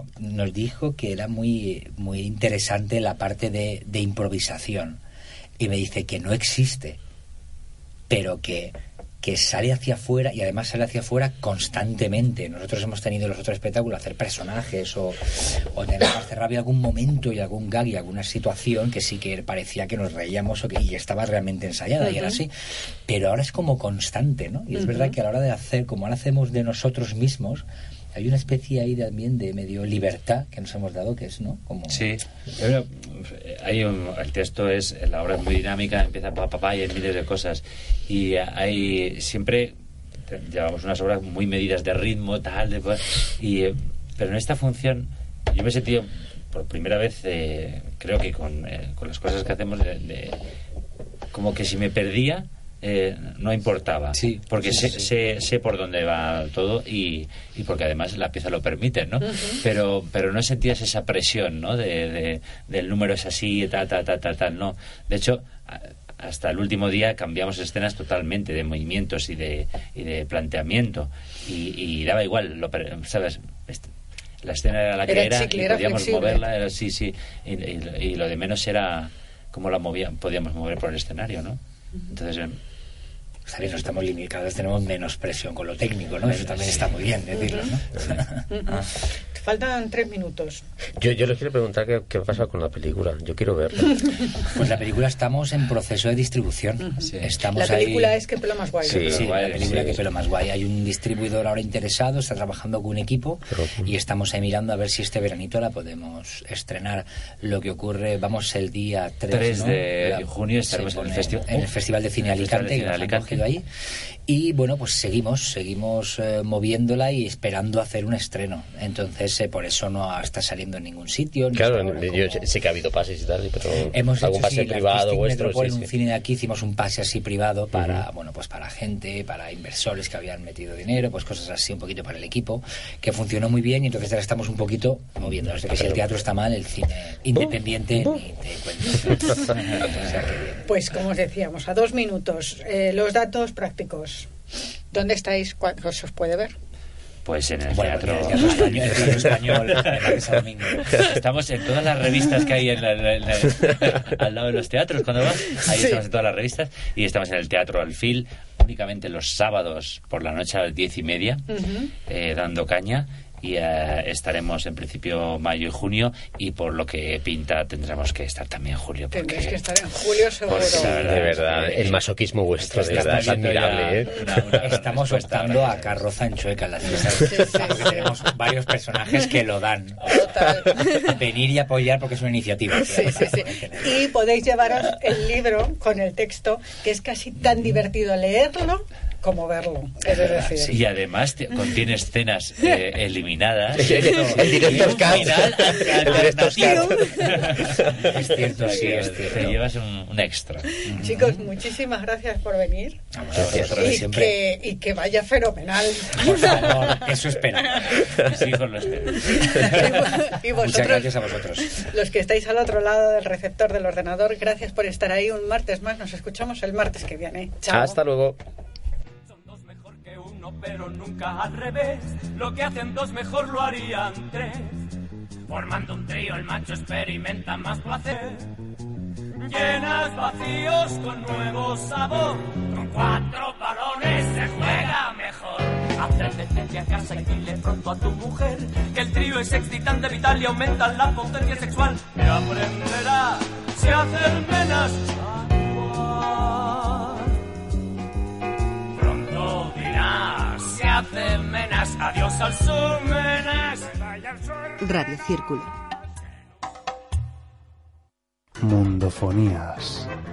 era muy, muy interesante la parte de improvisación. Y me dice que no existe, pero que sale hacia afuera, y además sale hacia afuera constantemente. Nosotros hemos tenido en los otros espectáculos hacer personajes o tener que hacer rabia algún momento y algún gag y alguna situación que sí que parecía que nos reíamos y estaba realmente ensayada y era así, pero ahora es como constante, ¿no? Y es verdad que a la hora de hacer, como ahora hacemos de nosotros mismos, hay una especie ahí también de medio libertad que nos hemos dado, que es, ¿no? Como... Sí, pero el texto la obra es muy dinámica, empieza papá y hay miles de cosas, y hay siempre llevamos unas obras muy medidas de ritmo, tal, pero en esta función yo me he sentido por primera vez, creo que con las cosas que hacemos, como que si me perdía, no importaba, porque sé por dónde va todo y porque además la pieza lo permite, ¿no? Pero no sentías esa presión, ¿no? Del número es así, tal, no. De hecho, hasta el último día cambiamos escenas totalmente de movimientos y de planteamiento y daba igual, ¿sabes? La escena era la que era y podíamos flexible. Moverla, era y lo de menos era cómo la podíamos mover por el escenario, ¿no? Entonces está bien, no estamos limitados, tenemos menos presión con lo técnico, ¿no? Eso también está muy bien decirlo, ¿no? Faltan 3 minutos. Yo les quiero preguntar qué ha pasado con la película. Yo quiero verla. Pues la película estamos en proceso de distribución. Estamos la película es Que pelo más guay. Sí, la película Que pelo más guay. Hay un distribuidor ahora interesado, está trabajando con un equipo y estamos ahí mirando a ver si este veranito la podemos estrenar. Lo que ocurre, vamos el día 3 ¿no? de junio estaremos en el Festival de Cine Alicante, que nos han cogido ahí. Y bueno, pues seguimos moviéndola y esperando hacer un estreno. Entonces por eso no está saliendo en ningún sitio. Claro, yo sé que ha habido pases y tal, pero hemos algún hecho, pase privado vuestro. En un cine de aquí hicimos un pase así privado para pues para gente, para inversores que habían metido dinero, pues cosas así un poquito para el equipo, que funcionó muy bien y entonces ahora estamos un poquito moviendo. Desde que si el teatro está mal, el cine independiente ni te cuento. Pues como os decíamos, a 2 minutos, los datos prácticos. ¿Dónde estáis? ¿Cuándo se os puede ver? Pues en el Bueno, teatro el teatro español, en la Mesa Domingo. Estamos en todas las revistas que hay al lado de los teatros cuando vas. Ahí estamos en todas las revistas. Y estamos en el Teatro Alfil, únicamente los sábados por la noche a las 10:30, dando caña. Y estaremos en principio mayo y junio, y por lo que pinta tendremos que estar también en julio. Tendréis que estar en julio seguro. De verdad, el masoquismo vuestro, de verdad, es admirable. Estamos optando a carroza en Chueca en las fiestas, porque tenemos varios personajes que lo dan. Total. Venir y apoyar porque es una iniciativa. Sí. Y podéis llevaros el libro con el texto, que es casi tan divertido leerlo como verlo. Es decir. Y además contiene escenas eliminadas. El director's cut. Es cierto, sí, es cierto. Te llevas un extra. Chicos, muchísimas gracias por venir. Y que vaya fenomenal. Por favor, eso espero. Sí, hijos lo espero. Y vosotros, muchas gracias a vosotros. Los que estáis al otro lado del receptor del ordenador, gracias por estar ahí un martes más. Nos escuchamos el martes que viene. Chao. Hasta luego. Pero nunca al revés. Lo que hacen dos mejor lo harían tres. Formando un trío el macho experimenta más placer. Llenas vacíos con nuevo sabor. Con 4 balones se juega mejor. Atrévete a casa y dile pronto a tu mujer que el trío es excitante, vital y aumenta la potencia sexual. Y aprenderá si hacer menos se hace menas, adiós al sur, menas. Radio Círculo. Mundofonías.